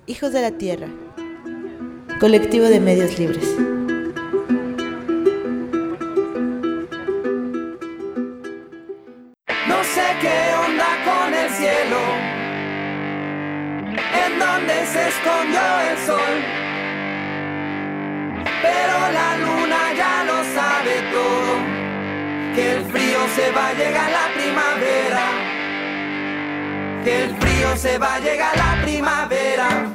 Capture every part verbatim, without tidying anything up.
Hijos de la Tierra, colectivo de medios libres. No sé qué onda con el cielo, en donde se escondió el sol, pero la luna ya lo sabe todo, que el frío se va a llegar la primavera, que el frío se va a llegar la primavera.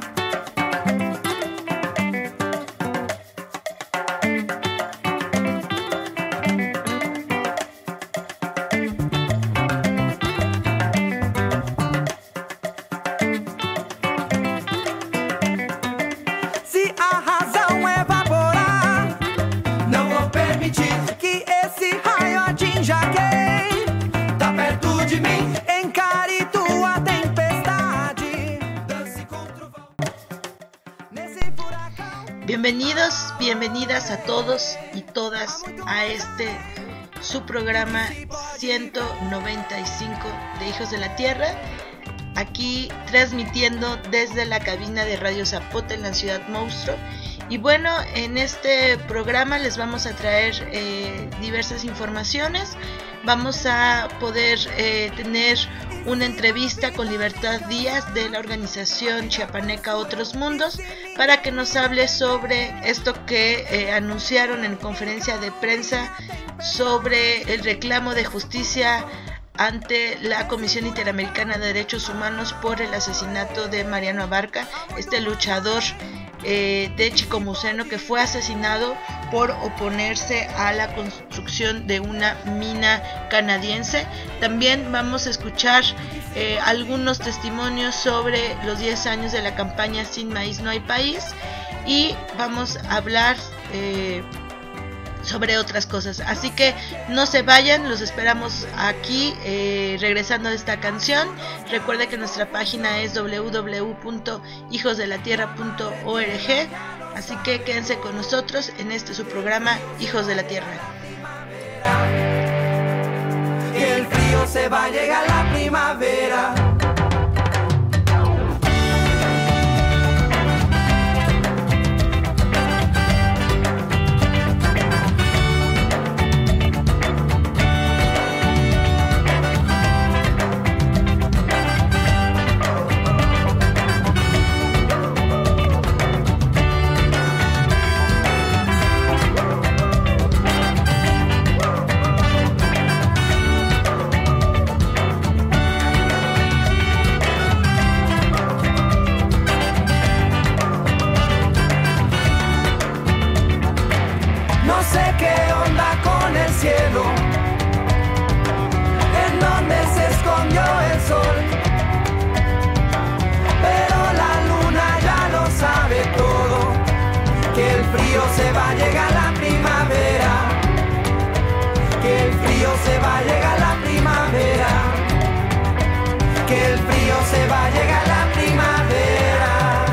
Bienvenidos, bienvenidas a todos y todas a este su programa ciento noventa y cinco de Hijos de la Tierra, aquí transmitiendo desde la cabina de Radio Zapote en la ciudad Monstruo. Y bueno, en este programa les vamos a traer eh, diversas informaciones. Vamos a poder eh, tener una entrevista con Libertad Díaz de la organización chiapaneca Otros Mundos para que nos hable sobre esto que eh, anunciaron en conferencia de prensa sobre el reclamo de justicia ante la Comisión Interamericana de Derechos Humanos por el asesinato de Mariano Abarca, este luchador eh, de Chicomuceno que fue asesinado por oponerse a la construcción de una mina canadiense. También vamos a escuchar eh, algunos testimonios sobre los diez años de la campaña Sin Maíz No Hay País, y vamos a hablar eh, sobre otras cosas, así que no se vayan, los esperamos aquí eh, regresando de esta canción. Recuerde que nuestra página es doble u doble u doble u punto hijos de la tierra punto org, así que quédense con nosotros en este su programa Hijos de la Tierra. Que el frío se va a llegar la primavera. Cielo, en donde se escondió el sol, pero la luna ya lo sabe todo, que el frío se va a llegar la primavera, que el frío se va a llegar la primavera, que el frío se va a llegar la primavera.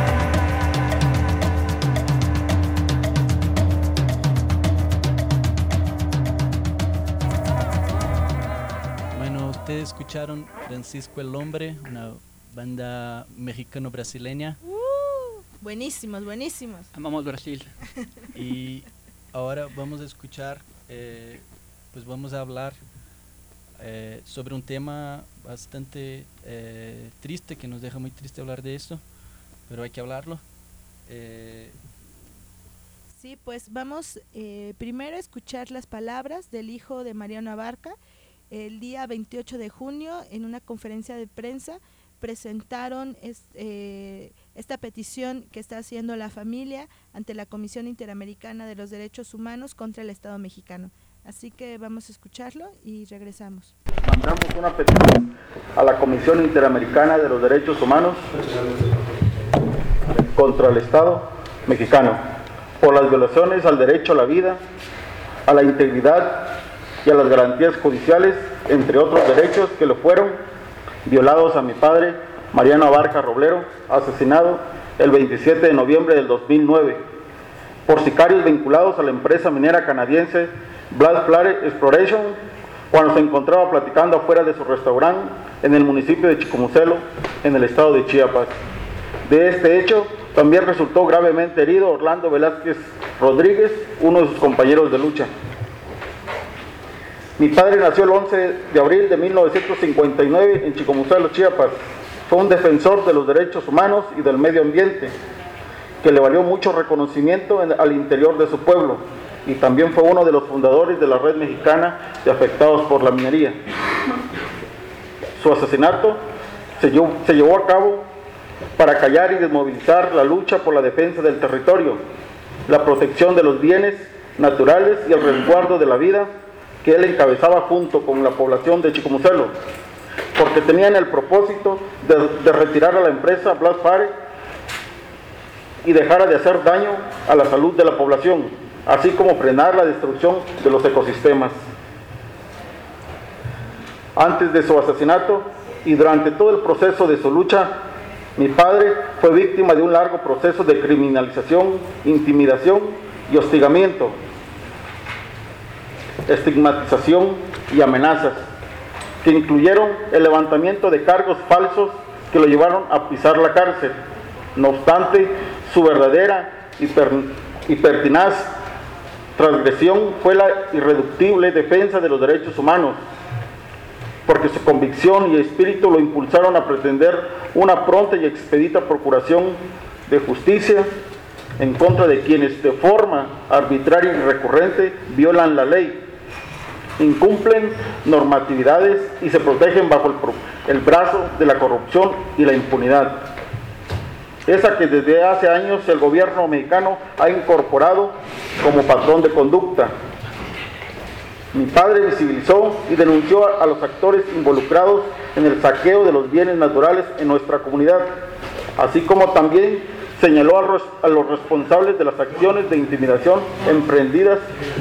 Ustedes escucharon Francisco el Hombre, una banda mexicano-brasileña. Uh, buenísimos, buenísimos. Amamos Brasil. Y ahora vamos a escuchar, eh, pues vamos a hablar eh, sobre un tema bastante eh, triste, que nos deja muy triste hablar de esto, pero hay que hablarlo. Eh, sí, pues vamos eh, primero a escuchar las palabras del hijo de Mariano Abarca. El día veintiocho de junio, en una conferencia de prensa, presentaron es, eh, esta petición que está haciendo la familia ante la Comisión Interamericana de los Derechos Humanos contra el Estado mexicano. Así que vamos a escucharlo y regresamos. Mandamos una petición a la Comisión Interamericana de los Derechos Humanos contra el Estado mexicano por las violaciones al derecho a la vida, a la integridad y a las garantías judiciales, entre otros derechos que le fueron violados a mi padre, Mariano Abarca Roblero, asesinado el veintisiete de noviembre del dos mil nueve, por sicarios vinculados a la empresa minera canadiense Black Flare Exploration, cuando se encontraba platicando afuera de su restaurante en el municipio de Chicomucelo, en el estado de Chiapas. De este hecho, también resultó gravemente herido Orlando Velázquez Rodríguez, uno de sus compañeros de lucha. Mi padre nació el once de abril de mil novecientos cincuenta y nueve en Chicomucelo, Chiapas. Fue un defensor de los derechos humanos y del medio ambiente, que le valió mucho reconocimiento en, al interior de su pueblo, y también fue uno de los fundadores de la Red Mexicana de Afectados por la Minería. Su asesinato se llevó, se llevó a cabo para callar y desmovilizar la lucha por la defensa del territorio, la protección de los bienes naturales y el resguardo de la vida que él encabezaba junto con la población de Chicomucelo, porque tenían el propósito de, de retirar a la empresa Blast Fire y dejara de hacer daño a la salud de la población, así como frenar la destrucción de los ecosistemas. Antes de su asesinato y durante todo el proceso de su lucha, mi padre fue víctima de un largo proceso de criminalización, intimidación y hostigamiento, estigmatización y amenazas, que incluyeron el levantamiento de cargos falsos que lo llevaron a pisar la cárcel. No obstante, su verdadera y, per, y pertinaz transgresión fue la irreductible defensa de los derechos humanos, porque su convicción y espíritu lo impulsaron a pretender una pronta y expedita procuración de justicia en contra de quienes de forma arbitraria y recurrente violan la ley, incumplen normatividades y se protegen bajo el, el brazo de la corrupción y la impunidad, esa que desde hace años el gobierno mexicano ha incorporado como patrón de conducta. Mi padre visibilizó y denunció a los actores involucrados en el saqueo de los bienes naturales en nuestra comunidad, así como también señaló a los responsables de las acciones de intimidación emprendidas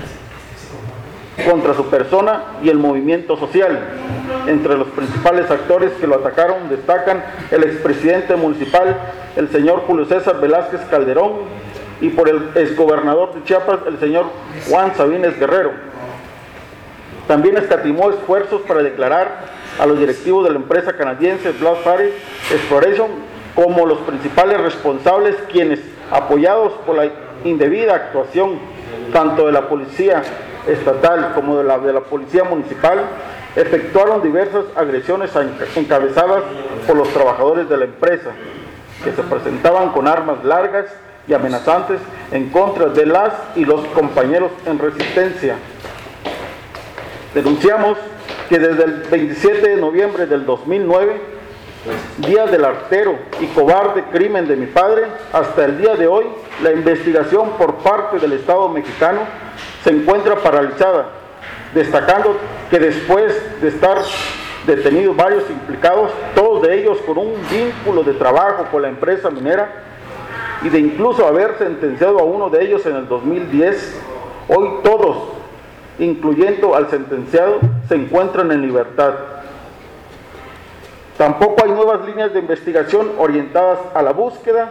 contra su persona y el movimiento social. Entre los principales actores que lo atacaron destacan el expresidente municipal, el señor Julio César Velázquez Calderón, y por el exgobernador de Chiapas, el señor Juan Sabines Guerrero. También escatimó esfuerzos para declarar a los directivos de la empresa canadiense Blast Fire Exploration como los principales responsables, quienes, apoyados por la indebida actuación tanto de la policía estatal como de la, de la policía municipal, efectuaron diversas agresiones encabezadas por los trabajadores de la empresa, que se presentaban con armas largas y amenazantes en contra de las y los compañeros en resistencia. Denunciamos que desde el veintisiete de noviembre del dos mil nueve, día del artero y cobarde crimen de mi padre, hasta el día de hoy, la investigación por parte del Estado mexicano se encuentra paralizada, destacando que después de estar detenidos varios implicados, todos de ellos con un vínculo de trabajo con la empresa minera, y de incluso haber sentenciado a uno de ellos en el dos mil diez, hoy todos, incluyendo al sentenciado, se encuentran en libertad. Tampoco hay nuevas líneas de investigación orientadas a la búsqueda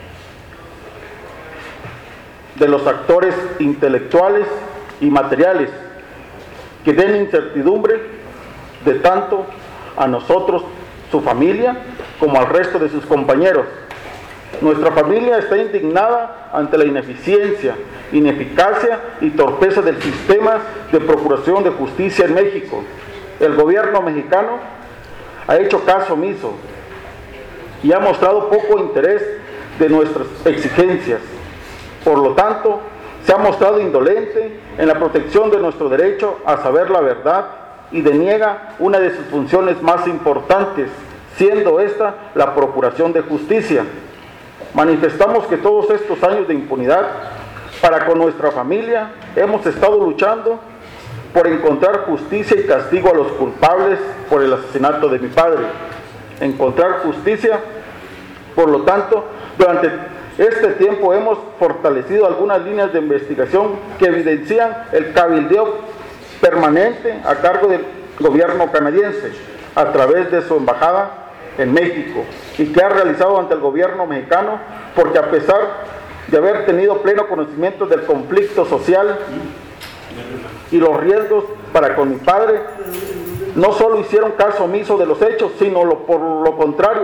de los actores intelectuales y materiales que den incertidumbre de tanto a nosotros, su familia, como al resto de sus compañeros. Nuestra familia está indignada ante la ineficiencia, ineficacia y torpeza del sistema de procuración de justicia en México. El gobierno mexicano ha hecho caso omiso y ha mostrado poco interés de nuestras exigencias. Por lo tanto, se ha mostrado indolente en la protección de nuestro derecho a saber la verdad y deniega una de sus funciones más importantes, siendo esta la procuración de justicia. Manifestamos que todos estos años de impunidad para con nuestra familia hemos estado luchando por encontrar justicia y castigo a los culpables por el asesinato de mi padre. Encontrar justicia, por lo tanto, durante este tiempo hemos fortalecido algunas líneas de investigación que evidencian el cabildeo permanente a cargo del gobierno canadiense a través de su embajada en México, y que ha realizado ante el gobierno mexicano, porque a pesar de haber tenido pleno conocimiento del conflicto social y los riesgos para con mi padre, no solo hicieron caso omiso de los hechos, sino lo, por lo contrario,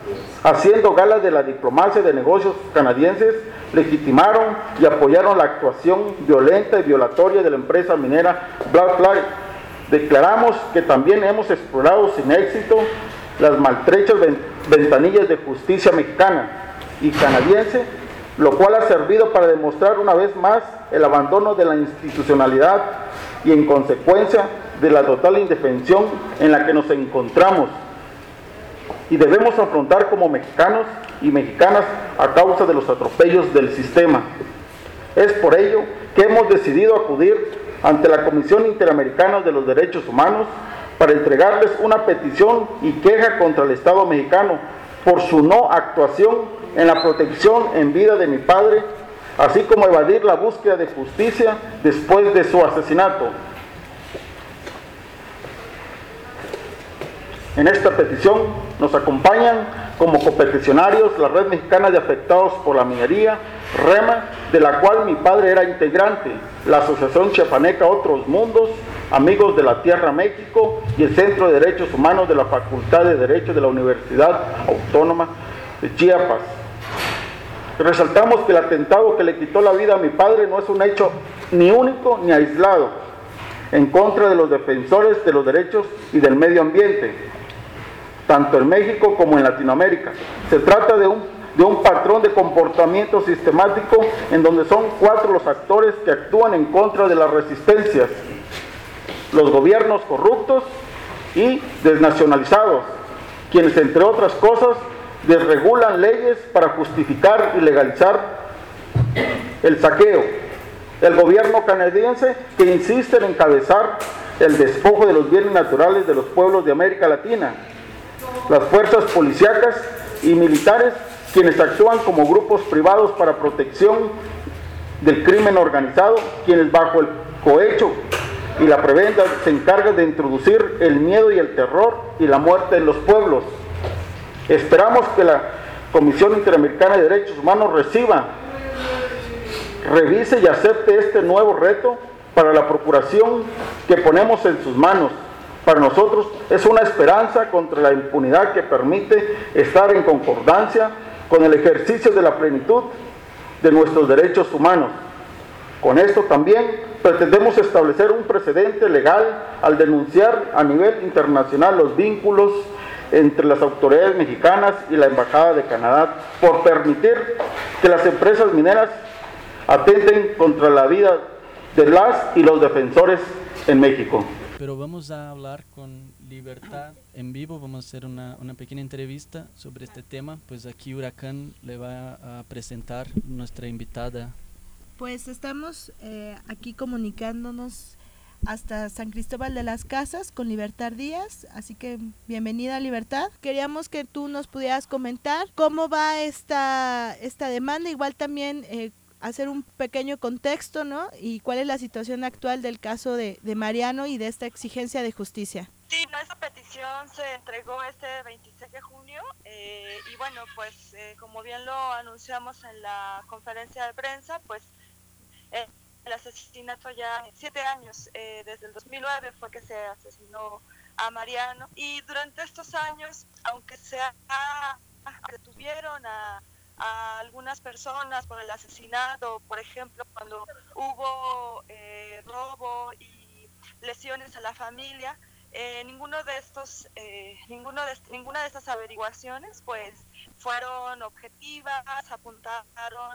haciendo gala de la diplomacia de negocios canadienses, legitimaron y apoyaron la actuación violenta y violatoria de la empresa minera Blacklight. Declaramos que también hemos explorado sin éxito las maltrechas ventanillas de justicia mexicana y canadiense, lo cual ha servido para demostrar una vez más el abandono de la institucionalidad y en consecuencia de la total indefensión en la que nos encontramos y debemos afrontar como mexicanos y mexicanas a causa de los atropellos del sistema. Es por ello que hemos decidido acudir ante la Comisión Interamericana de los Derechos Humanos para entregarles una petición y queja contra el Estado mexicano por su no actuación en la protección en vida de mi padre, así como evadir la búsqueda de justicia después de su asesinato. En esta petición nos acompañan como copeticionarios la Red Mexicana de Afectados por la Minería, REMA, de la cual mi padre era integrante, la Asociación Chiapaneca Otros Mundos, Amigos de la Tierra México y el Centro de Derechos Humanos de la Facultad de Derecho de la Universidad Autónoma de Chiapas. Resaltamos que el atentado que le quitó la vida a mi padre no es un hecho ni único ni aislado en contra de los defensores de los derechos y del medio ambiente, tanto en México como en Latinoamérica. Se trata de un, de un patrón de comportamiento sistemático en donde son cuatro los actores que actúan en contra de las resistencias: los gobiernos corruptos y desnacionalizados, quienes entre otras cosas desregulan leyes para justificar y legalizar el saqueo; el gobierno canadiense, que insiste en encabezar el despojo de los bienes naturales de los pueblos de América Latina; las fuerzas policíacas y militares, quienes actúan como grupos privados para protección del crimen organizado, quienes bajo el cohecho y la prebenda se encargan de introducir el miedo y el terror y la muerte en los pueblos. Esperamos que la Comisión Interamericana de Derechos Humanos reciba, revise y acepte este nuevo reto para la procuración que ponemos en sus manos. Para nosotros es una esperanza contra la impunidad que permite estar en concordancia con el ejercicio de la plenitud de nuestros derechos humanos. Con esto también pretendemos establecer un precedente legal al denunciar a nivel internacional los vínculos entre las autoridades mexicanas y la Embajada de Canadá por permitir que las empresas mineras atenten contra la vida de las y los defensores en México. Pero vamos a hablar con Libertad en vivo, vamos a hacer una, una pequeña entrevista sobre este tema. Pues aquí Huracán le va a presentar nuestra invitada. Pues estamos eh, aquí comunicándonos hasta San Cristóbal de las Casas con Libertad Díaz, así que bienvenida Libertad. Queríamos que tú nos pudieras comentar cómo va esta, esta demanda, igual también eh, hacer un pequeño contexto, ¿no? Y cuál es la situación actual del caso de, de Mariano y de esta exigencia de justicia. Sí, nuestra petición se entregó este veintiséis de junio eh, y bueno, pues eh, como bien lo anunciamos en la conferencia de prensa, pues eh, el asesinato ya siete años, eh, desde el dos mil nueve fue que se asesinó a Mariano, y durante estos años, aunque se ha, detuvieron a, a algunas personas por el asesinato, por ejemplo, cuando hubo eh, robo y lesiones a la familia, eh, ninguno de estos, eh, ninguno de, ninguna de estas averiguaciones pues fueron objetivas, apuntaron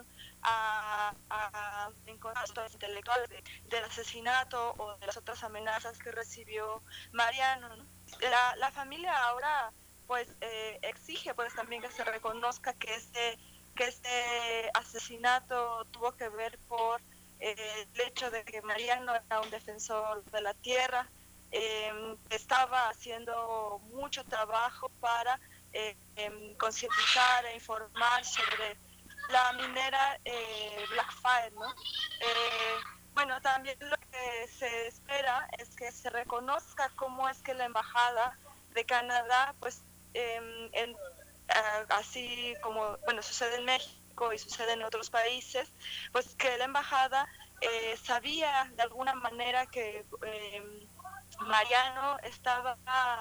a, a encontrar los intelectuales de, del asesinato o de las otras amenazas que recibió Mariano, ¿no? La, la familia ahora pues eh, exige pues también que se reconozca que este, que este asesinato tuvo que ver por eh, el hecho de que Mariano era un defensor de la tierra, eh, estaba haciendo mucho trabajo para eh, eh, concientizar e informar sobre la minera eh, Blackfire, ¿no? Eh, bueno, también lo que se espera es que se reconozca cómo es que la Embajada de Canadá, pues, eh, en, uh, así como, bueno, sucede en México y sucede en otros países, pues que la Embajada eh, sabía de alguna manera que eh, Mariano estaba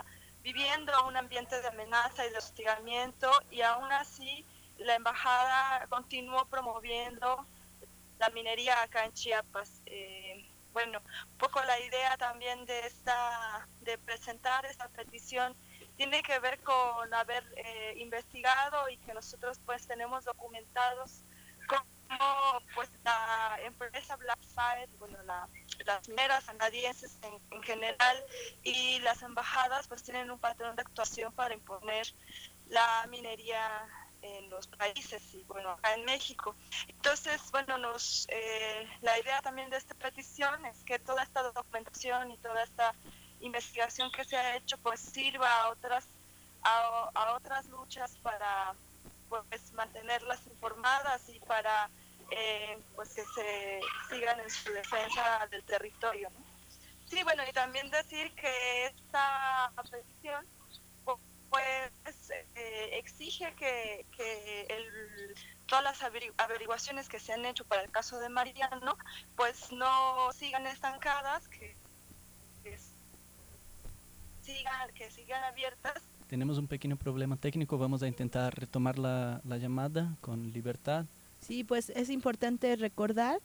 viviendo un ambiente de amenaza y de hostigamiento, y aún así la embajada continuó promoviendo la minería acá en Chiapas. Eh, bueno, un poco la idea también de esta, de presentar esta petición tiene que ver con haber eh, investigado y que nosotros pues tenemos documentados cómo pues la empresa Blackfire, bueno, la, las mineras canadienses en, en general y las embajadas pues tienen un patrón de actuación para imponer la minería en los países y bueno, acá en México. Entonces, bueno, nos eh, la idea también de esta petición es que toda esta documentación y toda esta investigación que se ha hecho pues sirva a otras a, a otras luchas para pues mantenerlas informadas y para eh, pues que se sigan en su defensa del territorio, ¿no? Sí, bueno, y también decir que esta petición pues eh, exige que, que el, todas las averiguaciones que se han hecho para el caso de Mariano pues no sigan estancadas, que, que sigan que sigan abiertas. Tenemos un pequeño problema técnico, vamos a intentar retomar la, la llamada con libertad. Sí, pues es importante recordar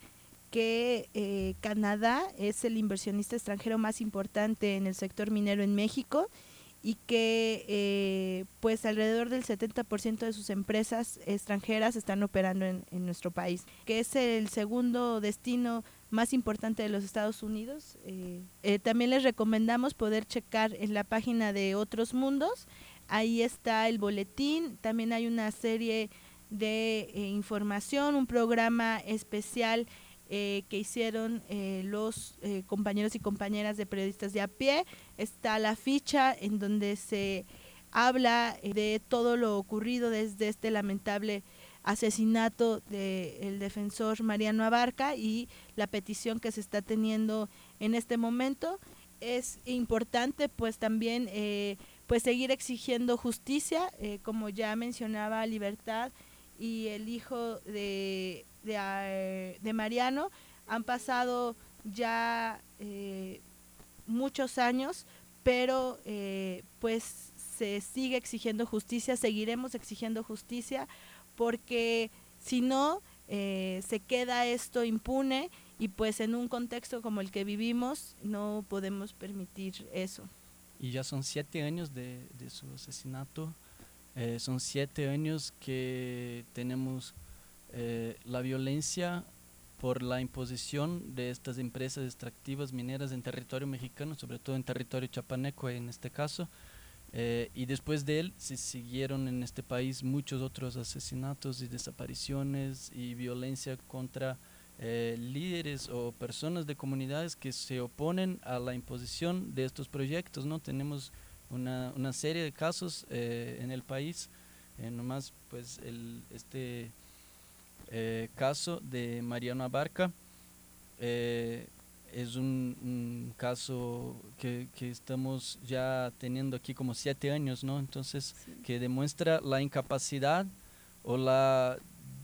que eh, Canadá es el inversionista extranjero más importante en el sector minero en México y que eh, pues alrededor del setenta por ciento de sus empresas extranjeras están operando en, en nuestro país, que es el segundo destino más importante de los Estados Unidos. Eh, eh, también les recomendamos poder checar en la página de Otros Mundos, ahí está el boletín, también hay una serie de eh, información, un programa especial Eh, que hicieron eh, los eh, compañeros y compañeras de periodistas de a pie. Está la ficha en donde se habla eh, de todo lo ocurrido desde este lamentable asesinato del defensor Mariano Abarca y la petición que se está teniendo en este momento. Es importante pues también eh, pues seguir exigiendo justicia, eh, como ya mencionaba Libertad y el hijo de De, de Mariano, han pasado ya eh, muchos años, pero eh, pues se sigue exigiendo justicia, seguiremos exigiendo justicia, porque si no, eh, se queda esto impune y pues en un contexto como el que vivimos no podemos permitir eso. Y ya son siete años de, de su asesinato, eh, son siete años que tenemos Eh, la violencia por la imposición de estas empresas extractivas mineras en territorio mexicano, sobre todo en territorio chapaneco en este caso, eh, y después de él se siguieron en este país muchos otros asesinatos y desapariciones y violencia contra eh, líderes o personas de comunidades que se oponen a la imposición de estos proyectos, ¿no? Tenemos una, una serie de casos eh, en el país, eh, nomás pues el, este Eh, caso de Mariano Abarca eh, es un, un caso que, que estamos ya teniendo aquí como siete años, ¿no? Entonces, sí, que demuestra la incapacidad o la,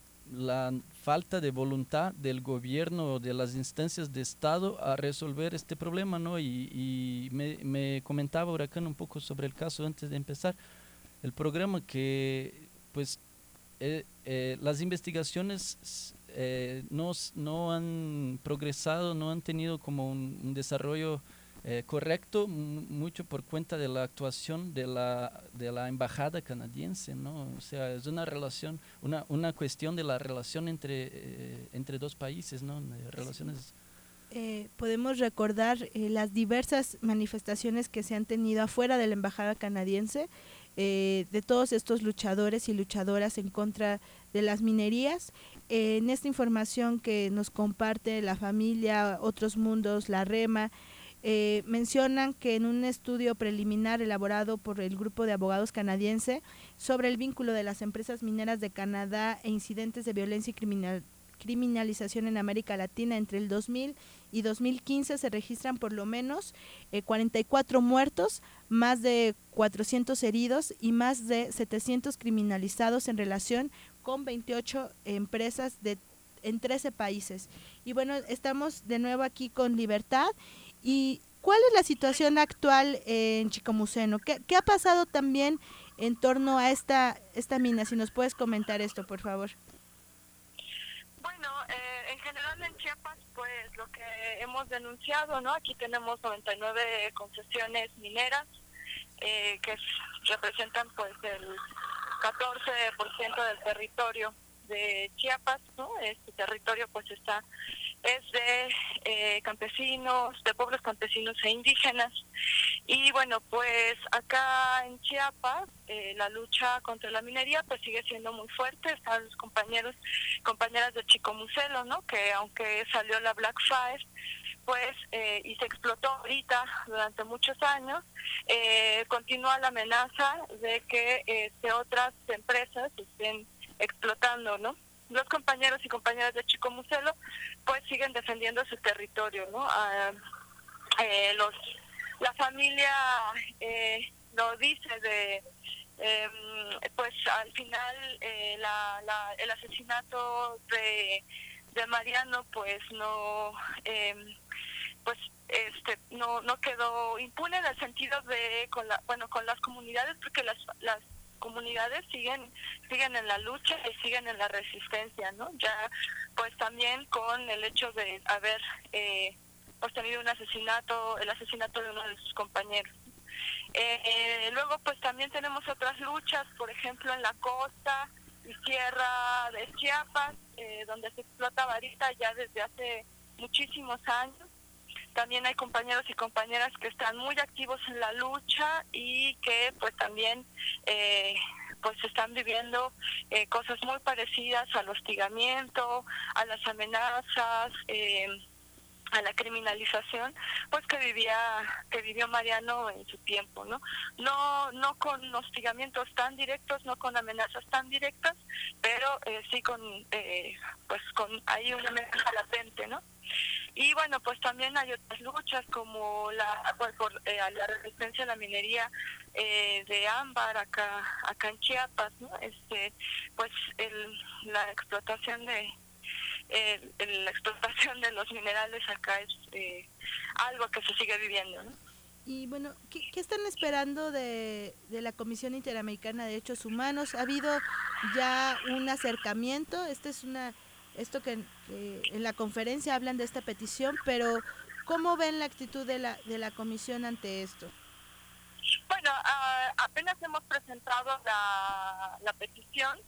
la falta de voluntad del gobierno o de las instancias de Estado a resolver este problema, ¿no? Y, y me, me comentaba Huracán un poco sobre el caso antes de empezar el programa, que pues Eh, eh, las investigaciones eh, no, no han progresado, no han tenido como un, un desarrollo eh, correcto, mucho por cuenta de la actuación de la, de la embajada canadiense, ¿no? O sea, es una relación, una, una cuestión de la relación entre, eh, entre dos países, ¿no? De relaciones. Eh, podemos recordar eh, las diversas manifestaciones que se han tenido afuera de la embajada canadiense, Eh, de todos estos luchadores y luchadoras en contra de las minerías. Eh, en esta información que nos comparte la familia Otros Mundos, la REMA, eh, mencionan que en un estudio preliminar elaborado por el grupo de abogados canadiense sobre el vínculo de las empresas mineras de Canadá e incidentes de violencia y criminal, criminalización en América Latina entre el dos mil y dos mil quince se registran por lo menos eh, cuarenta y cuatro muertos, más de cuatrocientos heridos y más de setecientos criminalizados en relación con veintiocho empresas de, en trece países. Y bueno, estamos de nuevo aquí con Libertad y ¿cuál es la situación actual en Chicomuceno? ¿Qué, qué ha pasado también en torno a esta, esta mina? Si nos puedes comentar esto, por favor. Bueno, eh, en general en Chiapas, pues lo que hemos denunciado, ¿no? Aquí tenemos noventa y nueve concesiones mineras eh, que representan pues el catorce por ciento del territorio de Chiapas, ¿no? Este territorio pues está es de eh, campesinos, de pueblos campesinos e indígenas. Y bueno, pues acá en Chiapas eh, la lucha contra la minería pues sigue siendo muy fuerte. Están los compañeros, compañeras de Chicomucelo, ¿no? Que aunque salió la Black Fire, pues eh, y se explotó ahorita durante muchos años, eh, continúa la amenaza de que este, otras empresas estén explotando, ¿no? Los compañeros y compañeras de Chicomucelo pues siguen defendiendo su territorio, ¿no? Ah, eh, los la familia eh, lo dice de eh, pues al final eh, la, la, el asesinato de, de Mariano pues no eh, pues este no no quedó impune en el sentido de con la bueno con las comunidades, porque las las comunidades siguen siguen en la lucha y siguen en la resistencia, ¿no? Ya pues también con el hecho de haber eh, pues tenido un asesinato, el asesinato de uno de sus compañeros. Eh, eh, luego pues también tenemos otras luchas, por ejemplo en la costa y sierra de Chiapas, eh, donde se explota varita ya desde hace muchísimos años. También hay compañeros y compañeras que están muy activos en la lucha y que pues también eh, pues están viviendo eh, cosas muy parecidas al hostigamiento, a las amenazas, eh, a la criminalización pues que vivía que vivió Mariano en su tiempo, no no no con hostigamientos tan directos, no con amenazas tan directas, pero eh, sí con eh, pues con hay una amenaza latente, ¿no? Y bueno, pues también hay otras luchas como la pues, por eh, la resistencia a la minería eh, de ámbar acá acá en Chiapas, ¿no? Este pues el, la explotación de eh, la explotación de los minerales acá es eh, algo que se sigue viviendo, ¿no? Y bueno, ¿qué, qué están esperando de, de la Comisión Interamericana de Derechos Humanos? ¿Ha habido ya un acercamiento? Este es una esto que, que en la conferencia hablan de esta petición, pero ¿cómo ven la actitud de la de la comisión ante esto? Bueno, uh, apenas hemos presentado la, la petición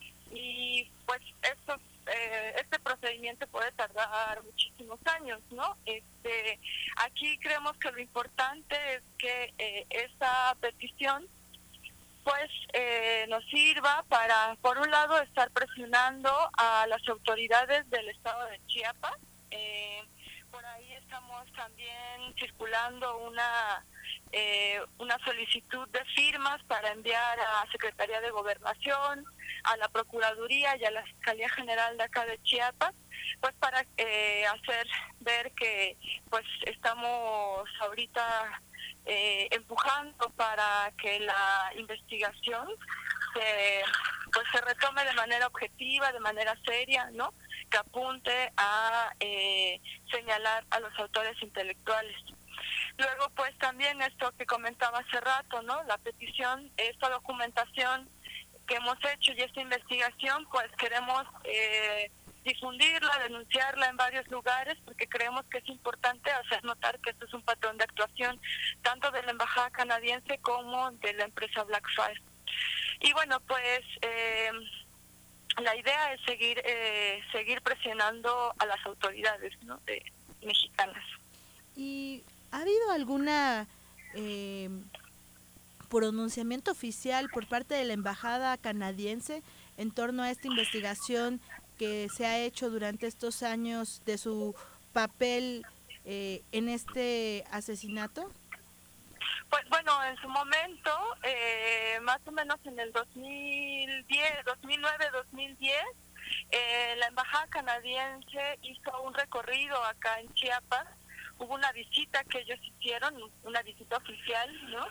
y pues esto eh, este procedimiento puede tardar muchísimos años, ¿no? Este aquí creemos que lo importante es que eh, esta petición pues eh, nos sirva para, por un lado, estar presionando a las autoridades del estado de Chiapas. Eh, por ahí estamos también circulando una eh, una solicitud de firmas para enviar a la Secretaría de Gobernación, a la Procuraduría y a la Fiscalía General de acá de Chiapas, pues para eh, hacer ver que pues estamos ahorita Eh, empujando para que la investigación se pues se retome de manera objetiva, de manera seria, ¿no? Que apunte a eh, señalar a los autores intelectuales. Luego pues también esto que comentaba hace rato, ¿no? La petición, esta documentación que hemos hecho y esta investigación, pues queremos eh, difundirla, denunciarla en varios lugares, porque creemos que es importante hacer notar que esto es un patrón de actuación tanto de la embajada canadiense como de la empresa Blackfire. Y bueno, pues eh, la idea es seguir eh, seguir presionando a las autoridades, ¿no? de, mexicanas. ¿Y ha habido alguna eh, pronunciamiento oficial por parte de la embajada canadiense en torno a esta investigación que se ha hecho durante estos años de su papel eh, en este asesinato? Pues bueno, en su momento, eh, más o menos en el dos mil diez, dos mil nueve, dos mil diez, eh, la embajada canadiense hizo un recorrido acá en Chiapas. Hubo una visita que ellos hicieron, una visita oficial, ¿no?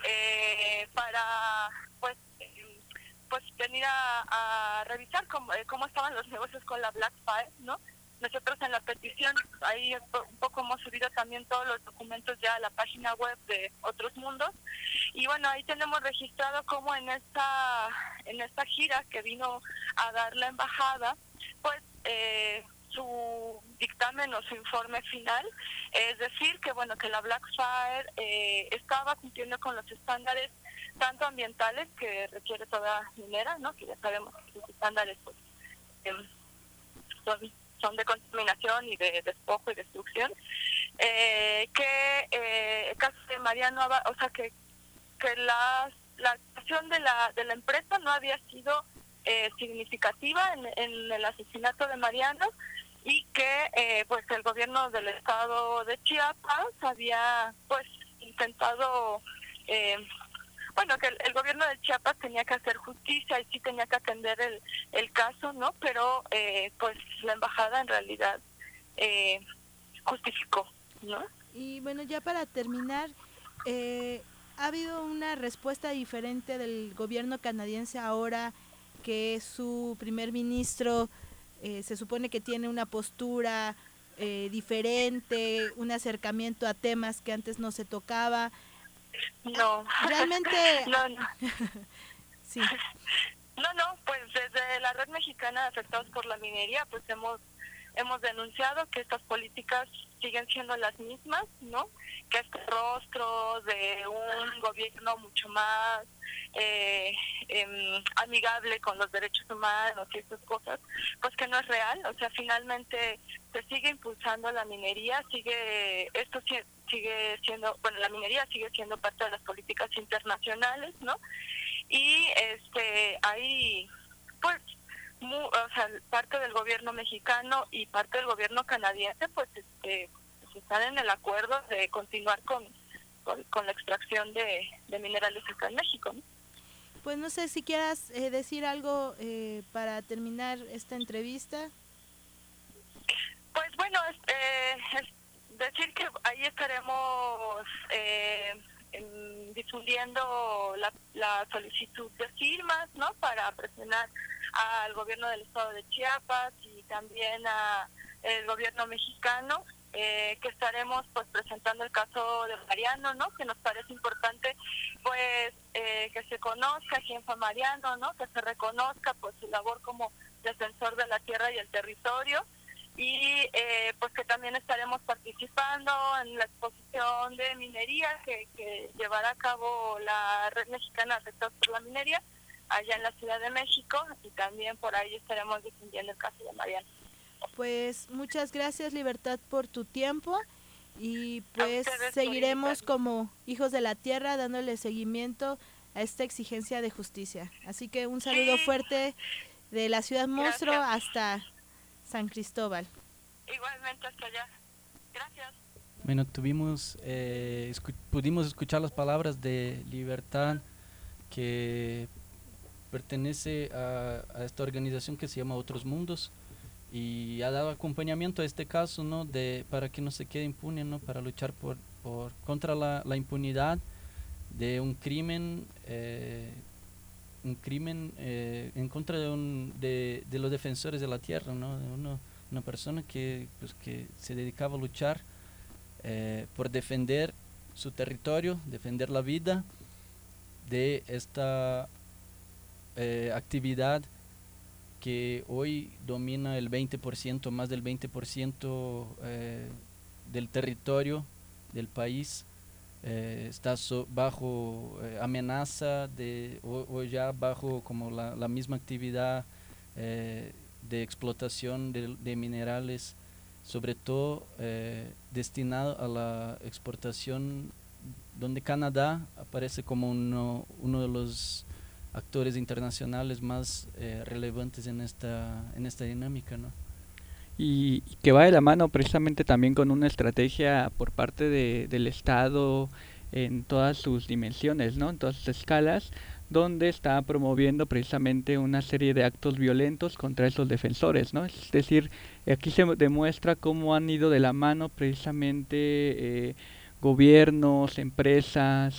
Eh, para, pues, eh, pues venir a, a revisar cómo, eh, cómo estaban los negocios con la Black Fire, ¿no? nosotros en la petición, ahí un poco hemos subido también todos los documentos ya a la página web de Otros Mundos, y bueno, ahí tenemos registrado cómo en esta, en esta gira que vino a dar la embajada, pues eh, su dictamen o su informe final, es decir, que bueno, que la Black Fire eh, estaba cumpliendo con los estándares tanto ambientales que requiere toda minera, ¿no? Que ya sabemos que los estándares pues, eh, son, son de contaminación y de despojo y destrucción, eh, que eh, el caso de Mariano, o sea, que, que la, la actuación de la, de la empresa no había sido eh, significativa en, en el asesinato de Mariano, y que eh, pues el gobierno del estado de Chiapas había pues intentado, eh, bueno, que el, el gobierno de Chiapas tenía que hacer justicia y sí tenía que atender el, el caso, ¿no? Pero eh, pues la embajada en realidad eh, justificó, ¿no? Y bueno, ya para terminar, eh, ¿ha habido una respuesta diferente del gobierno canadiense ahora que su primer ministro Eh, se supone que tiene una postura eh, diferente, un acercamiento a temas que antes no se tocaba? No. Realmente... no, no. Sí. No, no, pues desde la Red Mexicana de Afectados por la Minería, pues hemos hemos denunciado que estas políticas siguen siendo las mismas, ¿no? Que este rostro de un gobierno mucho más eh, eh, amigable con los derechos humanos y estas cosas, pues que no es real. O sea, finalmente se sigue impulsando la minería, sigue esto sigue siendo, bueno, la minería sigue siendo parte de las políticas internacionales, ¿no? Y este hay, pues, Mu, o sea, parte del gobierno mexicano y parte del gobierno canadiense, pues, este, pues están en el acuerdo de continuar con, con, con la extracción de, de minerales acá en México, ¿no? Pues no sé si quieras eh, decir algo eh, para terminar esta entrevista. Pues bueno, es, eh, es decir que ahí estaremos eh, en, difundiendo la, la solicitud de firmas, ¿no? Para presionar al gobierno del estado de Chiapas y también a el gobierno mexicano, eh, que estaremos pues presentando el caso de Mariano, ¿no? Que nos parece importante pues eh, que se conozca quién fue Mariano, ¿no? Que se reconozca pues su labor como defensor de la tierra y el territorio, y eh, pues que también estaremos participando en la exposición de minería que, que llevará a cabo la Red Mexicana de Afectados por la Minería allá en la Ciudad de México, y también por ahí estaremos difundiendo el caso de Mariano. Pues muchas gracias, Libertad, por tu tiempo, y pues ustedes, seguiremos como Hijos de la Tierra dándole seguimiento a esta exigencia de justicia. Así que un saludo sí. fuerte de la ciudad monstruo Gracias. hasta San Cristóbal. Igualmente hasta allá. Gracias. Bueno, tuvimos, eh, escu pudimos escuchar las palabras de Libertad, que pertenece a, a esta organización que se llama Otros Mundos, y ha dado acompañamiento a este caso, ¿no? De, para que no se quede impune, ¿no? Para luchar por, por contra la, la impunidad de un crimen, eh, un crimen eh, en contra de, un, de, de los defensores de la tierra, ¿no? De uno, una persona que, pues, que se dedicaba a luchar eh, por defender su territorio, defender la vida de esta eh, actividad que hoy domina el veinte por ciento, más del veinte por ciento eh, del territorio del país. Eh, está so, bajo eh, amenaza de, o, o ya bajo como la, la misma actividad eh, de explotación de, de minerales, sobre todo eh, destinado a la exportación, donde Canadá aparece como uno, uno de los actores internacionales más eh, relevantes en esta, en esta dinámica, ¿no? Y, y que va de la mano precisamente también con una estrategia por parte de, del Estado en todas sus dimensiones, ¿no? En todas sus escalas, donde está promoviendo precisamente una serie de actos violentos contra esos defensores, ¿no? Es decir, aquí se demuestra cómo han ido de la mano precisamente eh, gobiernos, empresas,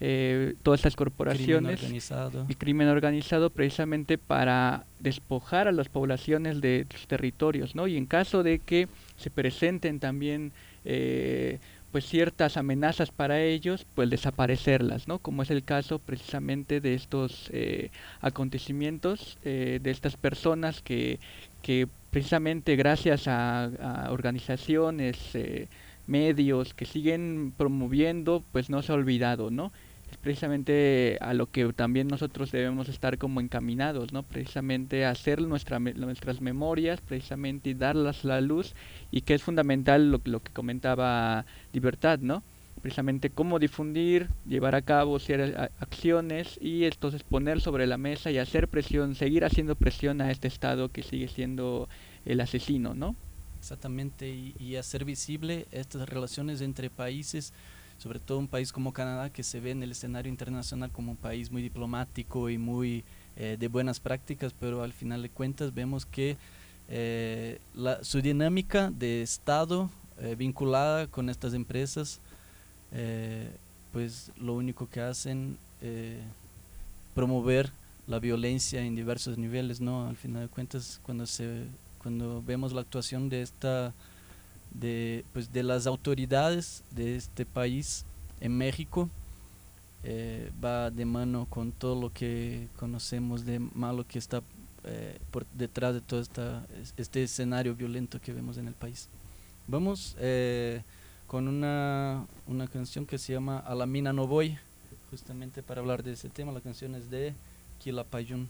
eh, todas estas corporaciones Crimen organizado. y crimen organizado precisamente para despojar a las poblaciones de sus territorios, ¿no? Y en caso de que se presenten también eh, pues ciertas amenazas para ellos, pues desaparecerlas, ¿no? Como es el caso precisamente de estos eh, acontecimientos, eh, de estas personas que, que precisamente gracias a, a organizaciones, eh, medios que siguen promoviendo, pues no se ha olvidado, ¿no? Es precisamente a lo que también nosotros debemos estar como encaminados, ¿no? Precisamente a hacer nuestra, nuestras memorias, precisamente y darlas a la luz, y que es fundamental lo, lo que comentaba Libertad, ¿no? Precisamente cómo difundir, llevar a cabo ciertas acciones y entonces poner sobre la mesa y hacer presión, seguir haciendo presión a este Estado que sigue siendo el asesino, ¿no? Exactamente, y, y hacer visible estas relaciones entre países, sobre todo un país como Canadá, que se ve en el escenario internacional como un país muy diplomático y muy eh, de buenas prácticas, pero al final de cuentas vemos que eh, la, su dinámica de Estado eh, vinculada con estas empresas, eh, pues lo único que hacen eh, promover la violencia en diversos niveles, ¿no? Al final de cuentas, cuando se cuando vemos la actuación de esta de pues de las autoridades de este país en México, eh, va de mano con todo lo que conocemos de malo que está eh, por detrás de todo esta, este escenario violento que vemos en el país. Vamos eh, con una, una canción que se llama A la mina no voy, justamente para hablar de ese tema. La canción es de Quilapayún.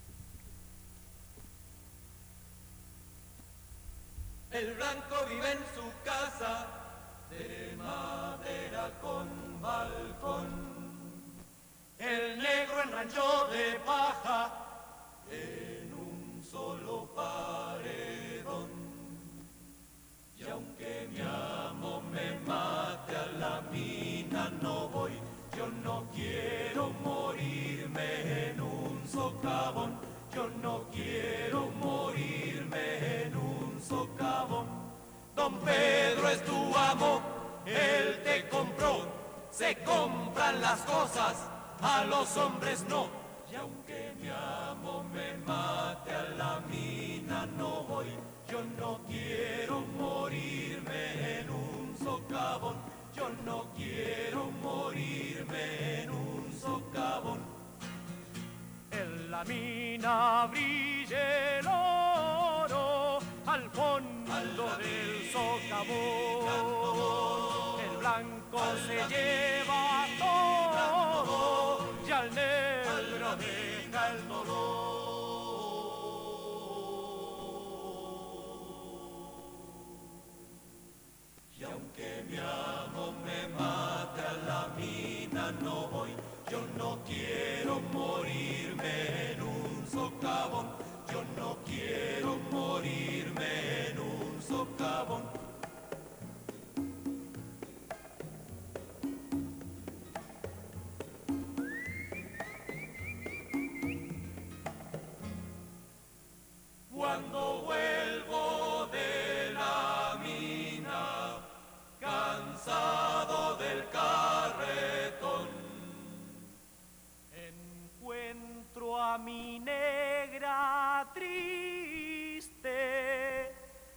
El blanco vive en su casa de madera con balcón. El negro en rancho de paja en un solo paredón. Y aunque mi amo me mate a la mina no voy. Yo no quiero morirme en un socavón. Yo no quiero morirme en un socavón. Don Pedro es tu amo, él te compró. Se compran las cosas, a los hombres no. Y aunque mi amo me mate a la mina no voy. Yo no quiero morirme en un socavón. Yo no quiero morirme en un socavón. En la mina brilla el oro al fondo del socavón. El blanco se lleva todo y al negro deja el dolor. Y aunque mi amo me mate a la mina no voy. Yo no quiero morirme en un socavón. Yo no quiero morirme en un socavón. Cuando vuelvo de la mina, cansado del carretón, encuentro a mi negra triste,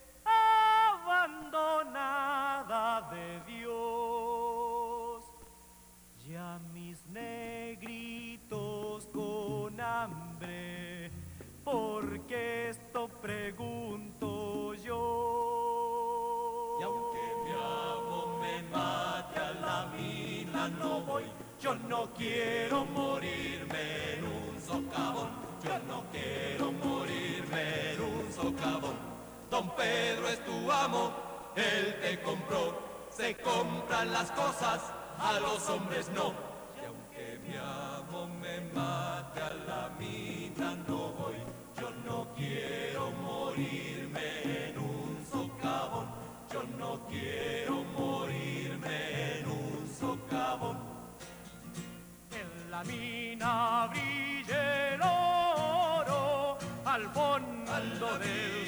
abandonada de Dios, y a mis negritos con hambre, porque esto pregunto yo. Y aunque mi amo me mate a la mina no voy. Yo no quiero morirme en un socavón. Yo no quiero morirme en un socavón. Don Pedro es tu amo, él te compró. Se compran las cosas, a los hombres no. Y aunque mi amo me mate a la mina no voy. Yo no quiero morirme en un socavón. Yo no quiero morirme en un socavón. En la mina brilla el oro al fondo del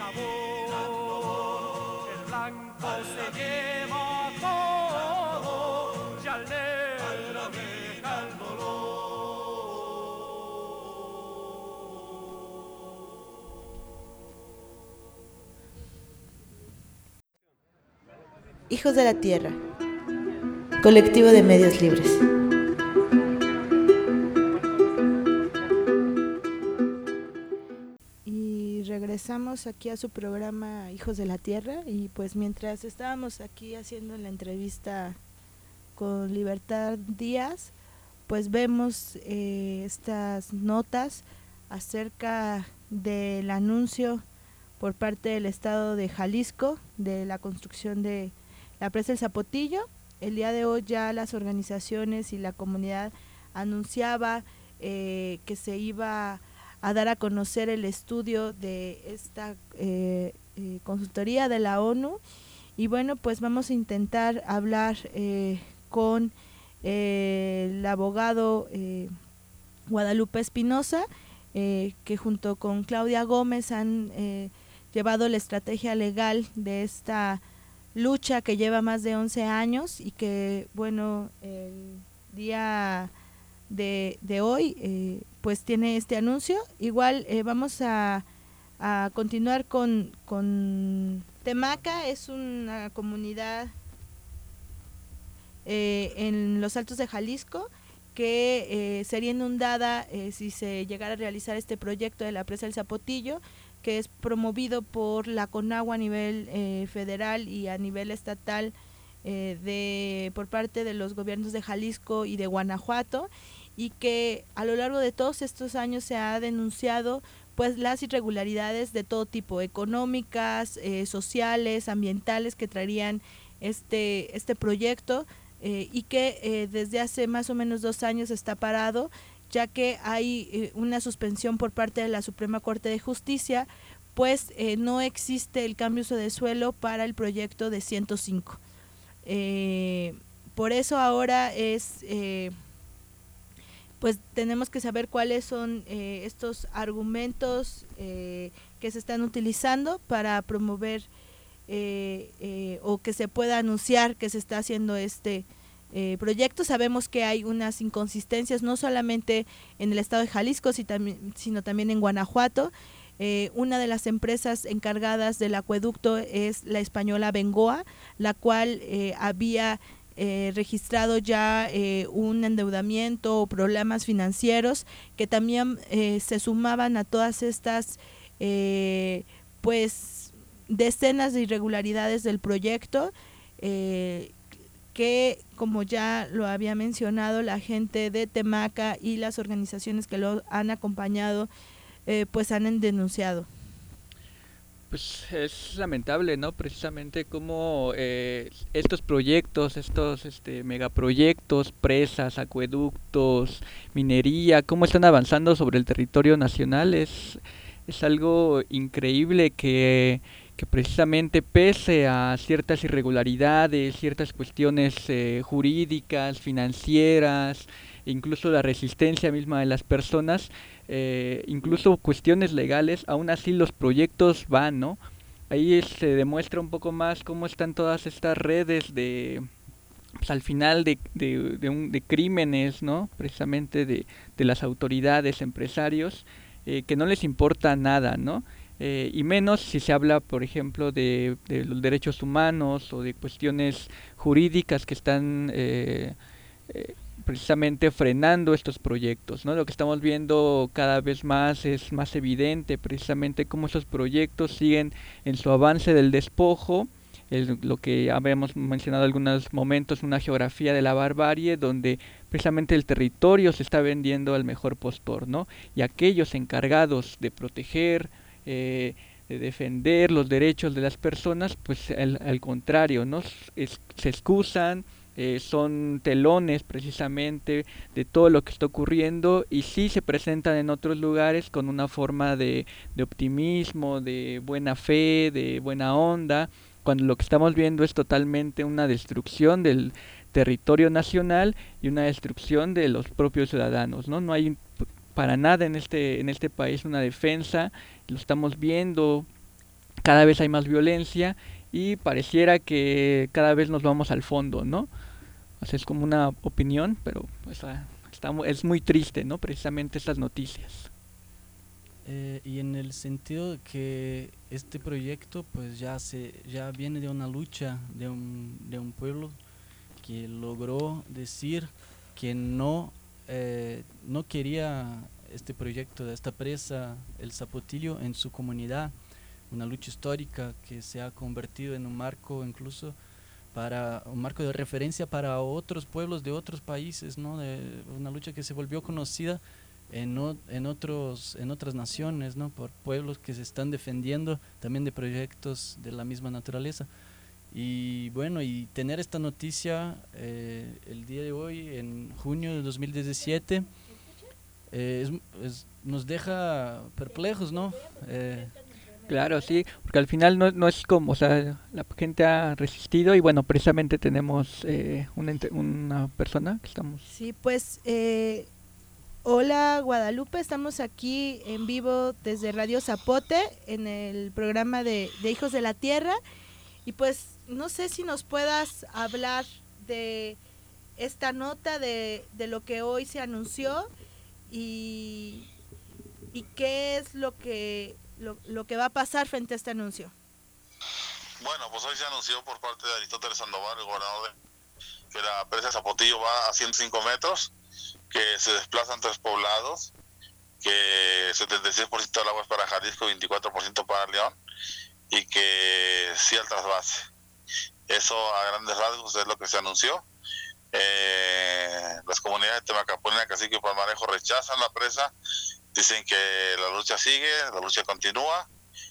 socavón. El blanco se lleva todo y al negro deja Hijos de la Tierra, colectivo de medios libres. Y regresamos aquí a su programa Hijos de la Tierra, y pues mientras estábamos aquí haciendo la entrevista con Libertad Díaz, pues vemos eh, estas notas acerca del anuncio por parte del estado de Jalisco de la construcción de la presa El Zapotillo. El día de hoy ya las organizaciones y la comunidad anunciaba eh, que se iba a dar a conocer el estudio de esta eh, eh, consultoría de la ONU, y bueno, pues vamos a intentar hablar eh, con eh, el abogado eh, Guadalupe Espinosa, eh, que junto con Claudia Gómez han eh, llevado la estrategia legal de esta lucha que lleva más de once años, y que bueno, el día de, de hoy eh, pues tiene este anuncio. Igual eh, vamos a, a continuar con, con Temaca. Es una comunidad eh, en los Altos de Jalisco que eh, sería inundada eh, si se llegara a realizar este proyecto de la presa El Zapotillo, que es promovido por la CONAGUA a nivel eh, federal y a nivel estatal eh, de por parte de los gobiernos de Jalisco y de Guanajuato, y que a lo largo de todos estos años se ha denunciado pues las irregularidades de todo tipo, económicas, eh, sociales, ambientales, que traerían este, este proyecto eh, y que eh, desde hace más o menos dos años está parado, ya que hay eh, una suspensión por parte de la Suprema Corte de Justicia, pues eh, no existe el cambio de suelo para el proyecto de ciento cinco. Eh, por eso ahora es, eh, pues tenemos que saber cuáles son eh, estos argumentos eh, que se están utilizando para promover eh, eh, o que se pueda anunciar que se está haciendo este Eh, proyecto. Sabemos que hay unas inconsistencias no solamente en el estado de Jalisco, si también, sino también en Guanajuato. Eh, una de las empresas encargadas del acueducto es la española Bengoa, la cual eh, había eh, registrado ya eh, un endeudamiento o problemas financieros que también eh, se sumaban a todas estas eh, pues decenas de irregularidades del proyecto, eh, que como ya lo había mencionado, la gente de Temaca y las organizaciones que lo han acompañado eh, pues han denunciado. Pues es lamentable, ¿no? Precisamente cómo eh, estos proyectos, estos este, megaproyectos, presas, acueductos, minería, cómo están avanzando sobre el territorio nacional. Es, es algo increíble que, que precisamente pese a ciertas irregularidades, ciertas cuestiones eh, jurídicas, financieras, incluso la resistencia misma de las personas, eh, incluso cuestiones legales, aún así los proyectos van, ¿no? Ahí se demuestra un poco más cómo están todas estas redes de, pues al final de, de, de, un, de crímenes, ¿no? Precisamente de, de las autoridades, empresarios, eh, que no les importa nada, ¿no? Eh, y menos si se habla, por ejemplo, de, de los derechos humanos o de cuestiones jurídicas que están eh, eh, precisamente frenando estos proyectos, ¿no? Lo que estamos viendo cada vez más es más evidente, precisamente cómo estos proyectos siguen en su avance del despojo, el, lo que habíamos mencionado en algunos momentos, una geografía de la barbarie, donde precisamente el territorio se está vendiendo al mejor postor, ¿no? Y aquellos encargados de proteger, eh, de defender los derechos de las personas, pues al, al contrario, ¿no? Es, se excusan, Eh, son telones precisamente de todo lo que está ocurriendo, y sí se presentan en otros lugares con una forma de, de optimismo, de buena fe, de buena onda, cuando lo que estamos viendo es totalmente una destrucción del territorio nacional y una destrucción de los propios ciudadanos, ¿no? No hay para nada en este, en este país una defensa, lo estamos viendo, cada vez hay más violencia y pareciera que cada vez nos vamos al fondo, ¿no? O sea, es como una opinión, pero pues, está, es muy triste, ¿no? Precisamente estas noticias. eh, y en el sentido de que este proyecto pues ya se ya viene de una lucha de un, de un pueblo que logró decir que no eh, no quería este proyecto de esta presa El Zapotillo en su comunidad, una lucha histórica que se ha convertido en un marco incluso para un marco de referencia para otros pueblos de otros países, ¿no? De una lucha que se volvió conocida en, o, en otros en otras naciones, ¿no? Por pueblos que se están defendiendo también de proyectos de la misma naturaleza. Y bueno, y tener esta noticia eh, el día de hoy, en junio de dos mil diecisiete, eh, es, es, nos deja perplejos, ¿no? Eh, Claro, sí, porque al final no, no es como, o sea, la gente ha resistido y bueno, precisamente tenemos eh, una, una persona que estamos... Sí, pues, eh, hola Guadalupe, estamos aquí en vivo desde Radio Zapote, en el programa de, de Hijos de la Tierra, y pues no sé si nos puedas hablar de esta nota, de, de lo que hoy se anunció y, y qué es lo que... Lo, lo que va a pasar frente a este anuncio. Bueno, pues hoy se anunció por parte de Aristóteles Sandoval, el gobernador, de, que la presa de Zapotillo va a ciento cinco metros, que se desplazan tres poblados, que setenta y seis por ciento del agua es para Jalisco y veinticuatro por ciento para León, y que sí al trasvase. Eso a grandes rasgos es lo que se anunció. Eh, las comunidades de Temacapulina, Cacique y Palmarejo rechazan la presa, dicen que la lucha sigue, la lucha continúa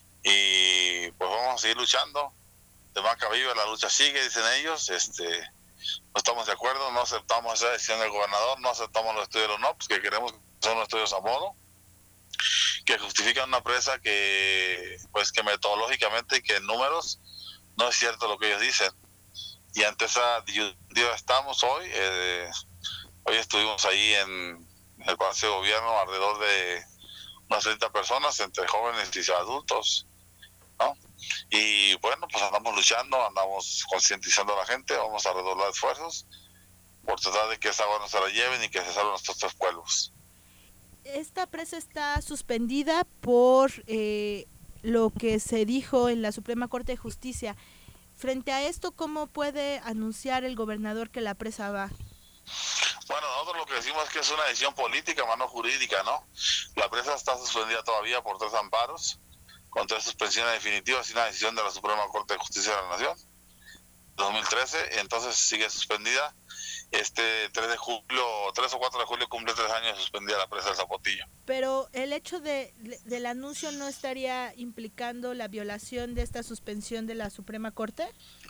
y pues vamos a seguir luchando. De Banca Viva la lucha sigue, dicen ellos. Este, no estamos de acuerdo, no aceptamos esa decisión del gobernador, no aceptamos los estudios de los N O P S, que queremos que son los estudios a modo, que justifican una presa que pues que metodológicamente y que en números no es cierto lo que ellos dicen. Y ante esa disyuntiva estamos hoy. Eh, hoy estuvimos ahí en el Palacio de Gobierno alrededor de unas treinta personas, entre jóvenes y adultos, ¿no? Y bueno, pues andamos luchando, andamos concientizando a la gente, vamos a redoblar esfuerzos por tratar de que esa agua no se la lleven y que se salven nuestros tres pueblos. Esta presa está suspendida por eh, lo que se dijo en la Suprema Corte de Justicia. Frente a esto, ¿cómo puede anunciar el gobernador que la presa va? Bueno, nosotros lo que decimos es que es una decisión política, más no jurídica, ¿no? La presa está suspendida todavía por tres amparos, con tres suspensiones definitivas y una decisión de la Suprema Corte de Justicia de la Nación, dos mil trece, entonces sigue suspendida. Este tres de julio, tres o cuatro de julio cumple tres años suspendida la presa del Zapotillo. Pero el hecho de, del anuncio no estaría implicando la violación de esta suspensión de la Suprema Corte.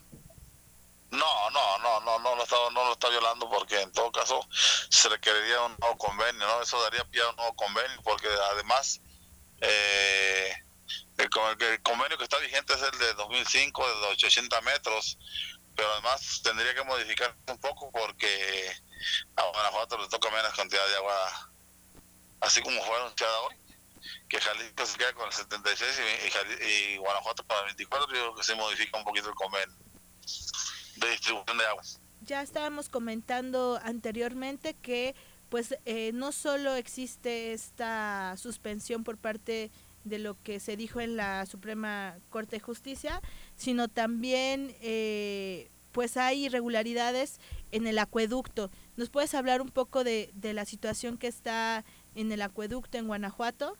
No, no, no, no, no lo está, no lo está violando, porque en todo caso se requeriría un nuevo convenio, ¿no? Eso daría pie a un nuevo convenio, porque además eh, el, el convenio que está vigente es el de dos mil cinco, de los ochenta metros, pero además tendría que modificarse un poco porque a Guanajuato le toca menos cantidad de agua, así como fue anunciada hoy, que Jalisco se queda con el setenta y seis y, y, y Guanajuato con el veinticuatro. Yo creo que se modifica un poquito el convenio de distribución de agua. Ya estábamos comentando anteriormente que pues eh, no solo existe esta suspensión por parte de lo que se dijo en la Suprema Corte de Justicia, sino también eh, pues hay irregularidades en el acueducto. ¿Nos puedes hablar un poco de, de la situación que está en el acueducto en Guanajuato?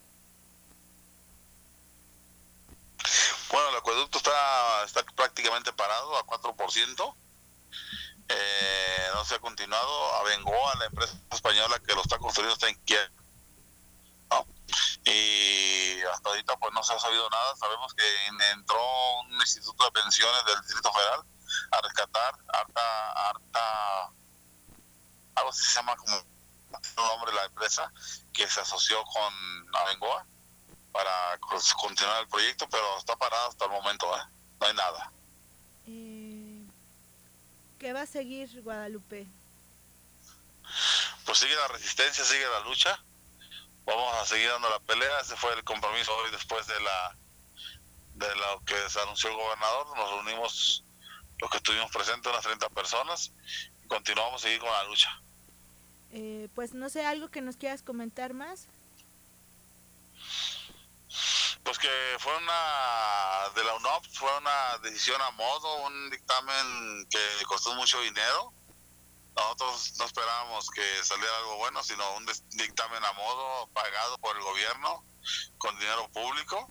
Bueno, el acueducto está, está prácticamente parado a cuatro por ciento. Eh, no se ha continuado. Abengoa, la empresa española que lo está construyendo, está en quiebra, ¿no? Y hasta ahorita pues no se ha sabido nada. Sabemos que entró un instituto de pensiones del Distrito Federal a rescatar harta, harta, algo así se llama como el nombre de la empresa, que se asoció con Abengoa para continuar el proyecto, pero está parado hasta el momento, ¿eh? No hay nada. Eh, ¿Qué va a seguir, Guadalupe? Pues sigue la resistencia, sigue la lucha. Vamos a seguir dando la pelea. Ese fue el compromiso hoy después de la de lo que se anunció el gobernador. Nos reunimos los que estuvimos presentes, unas treinta personas, y continuamos a seguir con la lucha. Eh, pues no sé, algo que nos quieras comentar más. Pues que fue una, de la U N O P S, fue una decisión a modo, un dictamen que costó mucho dinero. Nosotros no esperábamos que saliera algo bueno, sino un dictamen a modo pagado por el gobierno con dinero público.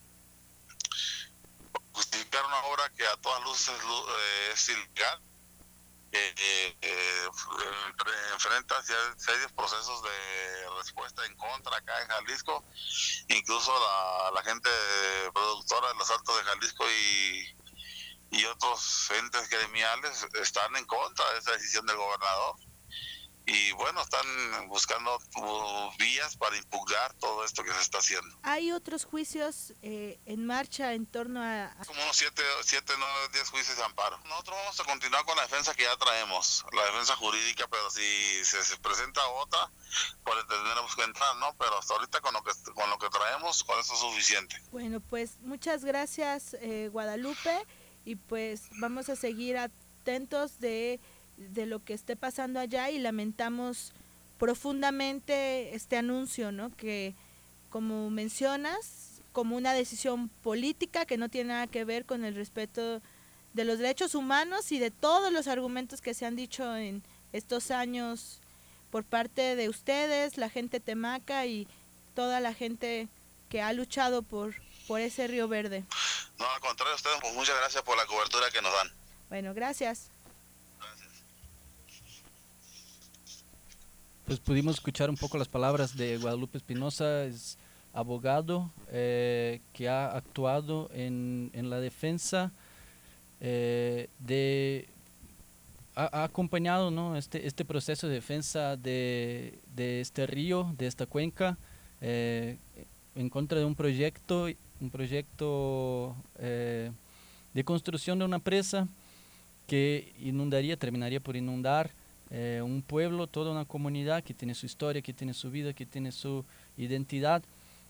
Justificar una obra que a todas luces eh, es ilegal, eh, eh, eh, enfrenta serios procesos de respuesta en contra acá en Jalisco. Incluso la, la gente productora de los Altos de Jalisco y, y otros entes gremiales están en contra de esa decisión del gobernador. Y bueno, están buscando uh, vías para impugnar todo esto que se está haciendo. ¿Hay otros juicios eh, en marcha en torno a...? Como unos siete, siete, nueve, diez juicios de amparo. Nosotros vamos a continuar con la defensa que ya traemos, la defensa jurídica, pero si se, se presenta otra, pues tendremos que entrar, ¿no? Pero hasta ahorita con lo que, con lo que traemos, con eso es suficiente. Bueno, pues muchas gracias, eh, Guadalupe, y pues vamos a seguir atentos de... de lo que esté pasando allá y lamentamos profundamente este anuncio, ¿no? Que como mencionas, como una decisión política que no tiene nada que ver con el respeto de los derechos humanos y de todos los argumentos que se han dicho en estos años por parte de ustedes, la gente temaca y toda la gente que ha luchado por, por ese Río Verde. No, al contrario, ustedes, pues muchas gracias por la cobertura que nos dan. Bueno, gracias. Pues pudimos escuchar un poco las palabras de Guadalupe Espinosa, es abogado eh, que ha actuado en, en la defensa eh, de... Ha, ha acompañado, ¿no?, este, este proceso de defensa de, de este río, de esta cuenca, eh, en contra de un proyecto, un proyecto eh, de construcción de una presa que inundaría, terminaría por inundar Eh, un pueblo, toda una comunidad que tiene su historia, que tiene su vida, que tiene su identidad.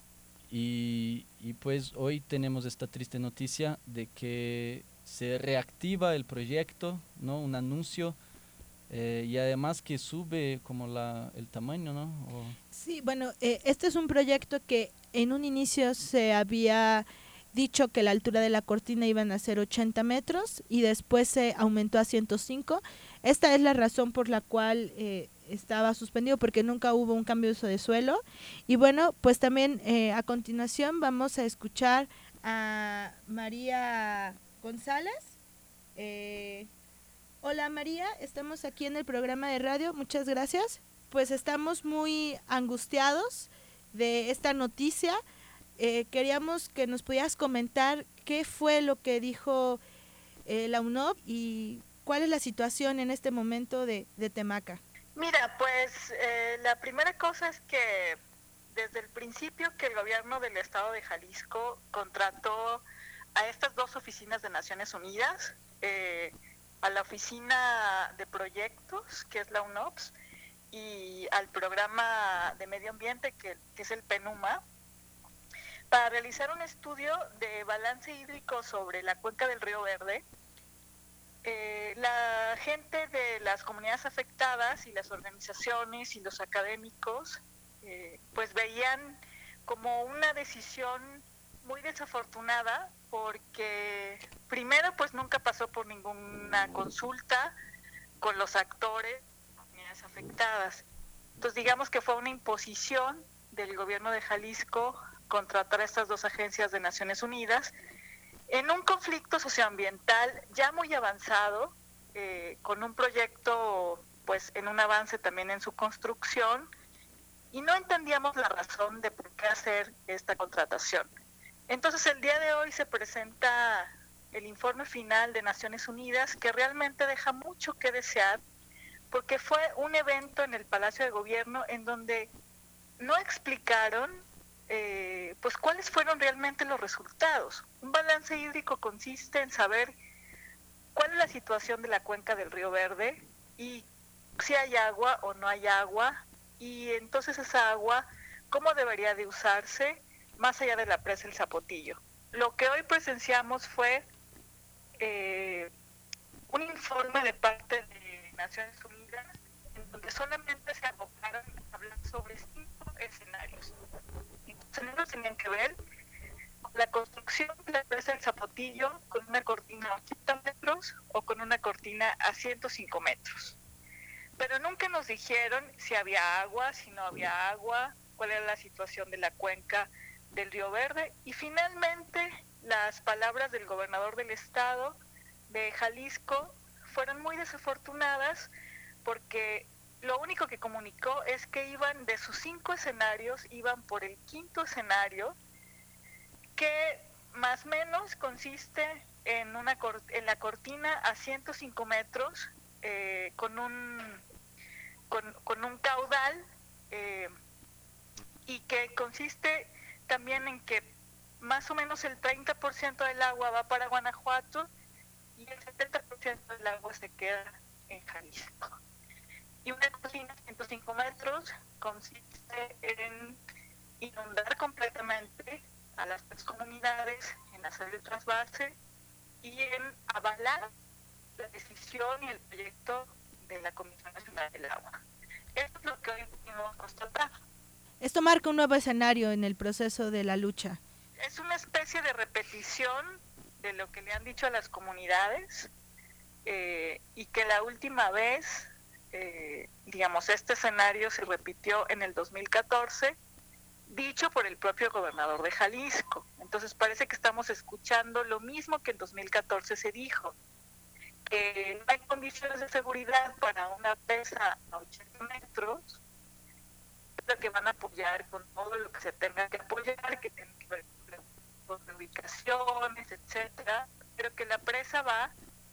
Y, y pues hoy tenemos esta triste noticia de que se reactiva el proyecto, ¿no? Un anuncio eh, y además que sube como la, el tamaño, ¿no? O... Sí, bueno, eh, este es un proyecto que en un inicio se había dicho que la altura de la cortina iban a ser ochenta metros y después se aumentó a ciento cinco. Esta es la razón por la cual eh, estaba suspendido, porque nunca hubo un cambio de uso de suelo. Y bueno, pues también eh, a continuación vamos a escuchar a María González. Eh, hola María, estamos aquí en el programa de radio, muchas gracias. Pues estamos muy angustiados de esta noticia. Eh, queríamos que nos pudieras comentar qué fue lo que dijo eh, la U N O P y cuál es la situación en este momento de, de Temaca. Mira, pues eh, la primera cosa es que desde el principio que el gobierno del estado de Jalisco contrató a estas dos oficinas de Naciones Unidas, eh, a la oficina de proyectos, que es la U N O P S, y al programa de medio ambiente, que, que es el PENUMA, para realizar un estudio de balance hídrico sobre la cuenca del Río Verde. Eh, la gente de las comunidades afectadas y las organizaciones y los académicos eh, pues veían como una decisión muy desafortunada, porque primero pues nunca pasó por ninguna consulta con los actores de las comunidades afectadas. Entonces digamos que fue una imposición del gobierno de Jalisco contratar a estas dos agencias de Naciones Unidas en un conflicto socioambiental ya muy avanzado, eh, con un proyecto pues en un avance también en su construcción, y no entendíamos la razón de por qué hacer esta contratación. Entonces el día de hoy se presenta el informe final de Naciones Unidas, que realmente deja mucho que desear, porque fue un evento en el Palacio de Gobierno en donde no explicaron Eh, pues cuáles fueron realmente los resultados. Un balance hídrico consiste en saber cuál es la situación de la cuenca del Río Verde y si hay agua o no hay agua, y entonces esa agua cómo debería de usarse más allá de la presa El Zapotillo. Lo que hoy presenciamos fue eh, un informe de parte de Naciones Unidas en donde solamente se abocaron a hablar sobre cinco escenarios. Los escenarios tenían que ver la construcción de la presa del Zapotillo con una cortina a ochenta metros o con una cortina a ciento cinco metros. Pero nunca nos dijeron si había agua, si no había agua, cuál era la situación de la cuenca del Río Verde. Y finalmente las palabras del gobernador del estado de Jalisco fueron muy desafortunadas, porque lo único que comunicó es que iban de sus cinco escenarios, iban por el quinto escenario, que más o menos consiste en, una, en la cortina a ciento cinco metros, eh, con, un, con, con un caudal, eh, y que consiste también en que más o menos el treinta por ciento del agua va para Guanajuato y el setenta por ciento del agua se queda en Jalisco. Y una cortina de ciento cinco metros consiste en inundar completamente a las tres comunidades, en hacer el trasvase y en avalar la decisión y el proyecto de la Comisión Nacional del Agua. Esto es lo que hoy pudimos constatar. Esto marca un nuevo escenario en el proceso de la lucha. Es una especie de repetición de lo que le han dicho a las comunidades, eh, y que la última vez, eh, digamos, este escenario se repitió en el dos mil catorce, dicho por el propio gobernador de Jalisco. Entonces parece que estamos escuchando lo mismo que en dos mil catorce se dijo, que no hay condiciones de seguridad para una presa a ochenta metros, pero que van a apoyar con todo lo que se tenga que apoyar, que tiene que ver con ubicaciones, etcétera, pero que la presa va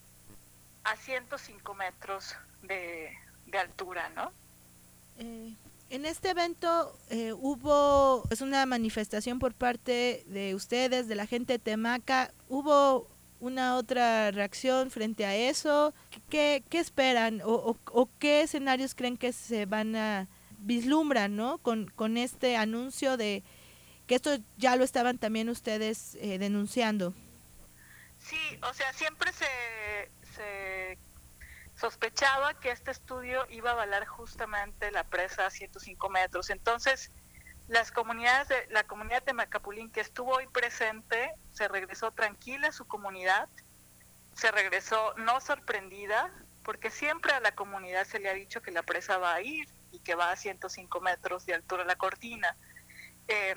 a ciento cinco metros de, de altura, ¿no? Eh, en este evento eh, hubo pues, una manifestación por parte de ustedes, de la gente de Temaca. ¿Hubo una otra reacción frente a eso? ¿Qué, qué esperan o, o, o qué escenarios creen que se van a vislumbrar, ¿no? con, con este anuncio de que esto ya lo estaban también ustedes eh, denunciando? Sí, o sea, siempre se, se sospechaba que este estudio iba a avalar justamente la presa a ciento cinco metros. Entonces, las comunidades de, la comunidad de Temacapulín que estuvo hoy presente se regresó tranquila a su comunidad, se regresó no sorprendida, porque siempre a la comunidad se le ha dicho que la presa va a ir y que va a ciento cinco metros de altura la cortina. Eh,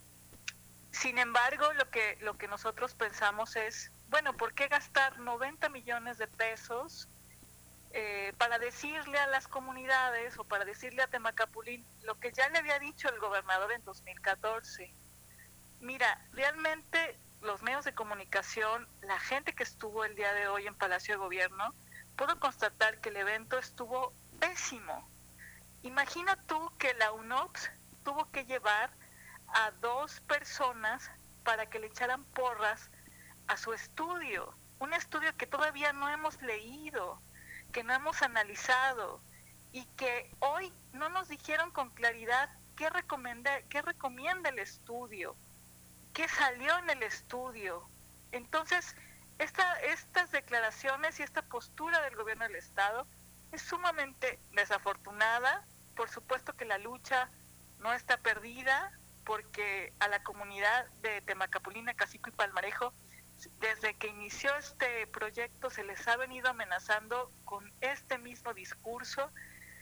sin embargo, lo que, lo que nosotros pensamos es, bueno, ¿por qué gastar noventa millones de pesos Eh, para decirle a las comunidades o para decirle a Temacapulín lo que ya le había dicho el gobernador en dos mil catorce? Mira, realmente los medios de comunicación, la gente que estuvo el día de hoy en Palacio de Gobierno, puedo constatar que el evento estuvo pésimo. Imagina tú que la U N O P S tuvo que llevar a dos personas para que le echaran porras a su estudio, un estudio que todavía no hemos leído, que no hemos analizado y que hoy no nos dijeron con claridad qué recomienda, qué recomienda el estudio, qué salió en el estudio. Entonces, esta, estas declaraciones y esta postura del gobierno del estado es sumamente desafortunada. Por supuesto que la lucha no está perdida, porque a la comunidad de Temacapulín, Acacico y Palmarejo, desde que inició este proyecto se les ha venido amenazando con este mismo discurso.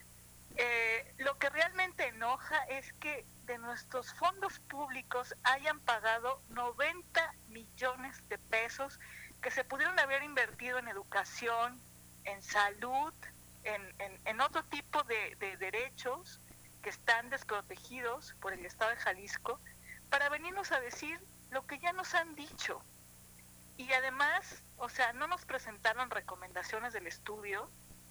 Eh, lo que realmente enoja es que de nuestros fondos públicos hayan pagado noventa millones de pesos que se pudieron haber invertido en educación, en salud, en, en, en otro tipo de, de derechos que están desprotegidos por el Estado de Jalisco, para venirnos a decir lo que ya nos han dicho. Y además, o sea, no nos presentaron recomendaciones del estudio.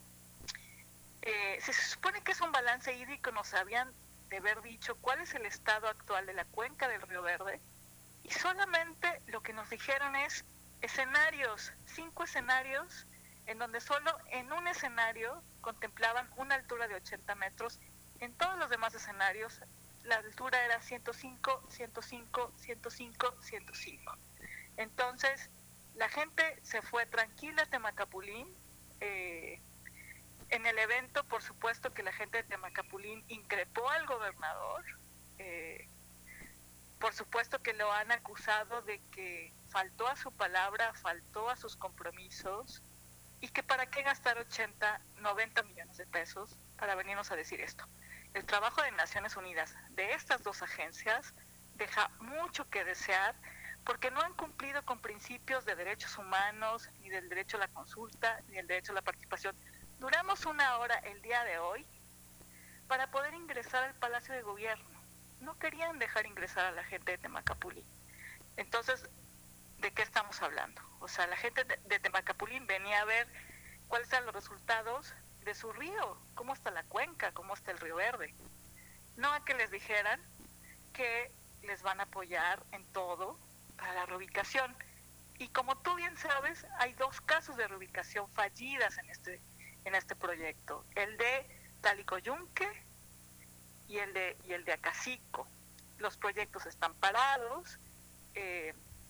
Eh, si se supone que es un balance hídrico, nos habían de haber dicho cuál es el estado actual de la cuenca del Río Verde, y solamente lo que nos dijeron es escenarios, cinco escenarios, en donde solo en un escenario contemplaban una altura de ochenta metros, en todos los demás escenarios la altura era ciento cinco, ciento cinco, ciento cinco, ciento cinco. Entonces, la gente se fue tranquila a Temacapulín. Eh, en el evento, por supuesto que la gente de Temacapulín increpó al gobernador, eh, por supuesto que lo han acusado de que faltó a su palabra, faltó a sus compromisos, y que para qué gastar ochenta, noventa millones de pesos para venirnos a decir esto. El trabajo de Naciones Unidas, de estas dos agencias, deja mucho que desear, porque no han cumplido con principios de derechos humanos, ni del derecho a la consulta, ni del derecho a la participación. Duramos una hora el día de hoy para poder ingresar al Palacio de Gobierno. No querían dejar ingresar a la gente de Temacapulín. Entonces, ¿de qué estamos hablando? O sea, la gente de, de Temacapulín venía a ver cuáles eran los resultados de su río, cómo está la cuenca, cómo está el Río Verde. No a que les dijeran que les van a apoyar en todo para la reubicación. Y como tú bien sabes, hay dos casos de reubicación fallidas en este, en este proyecto. El de Talicoyunque y el de, y el de Acacico. Los proyectos están parados, eh,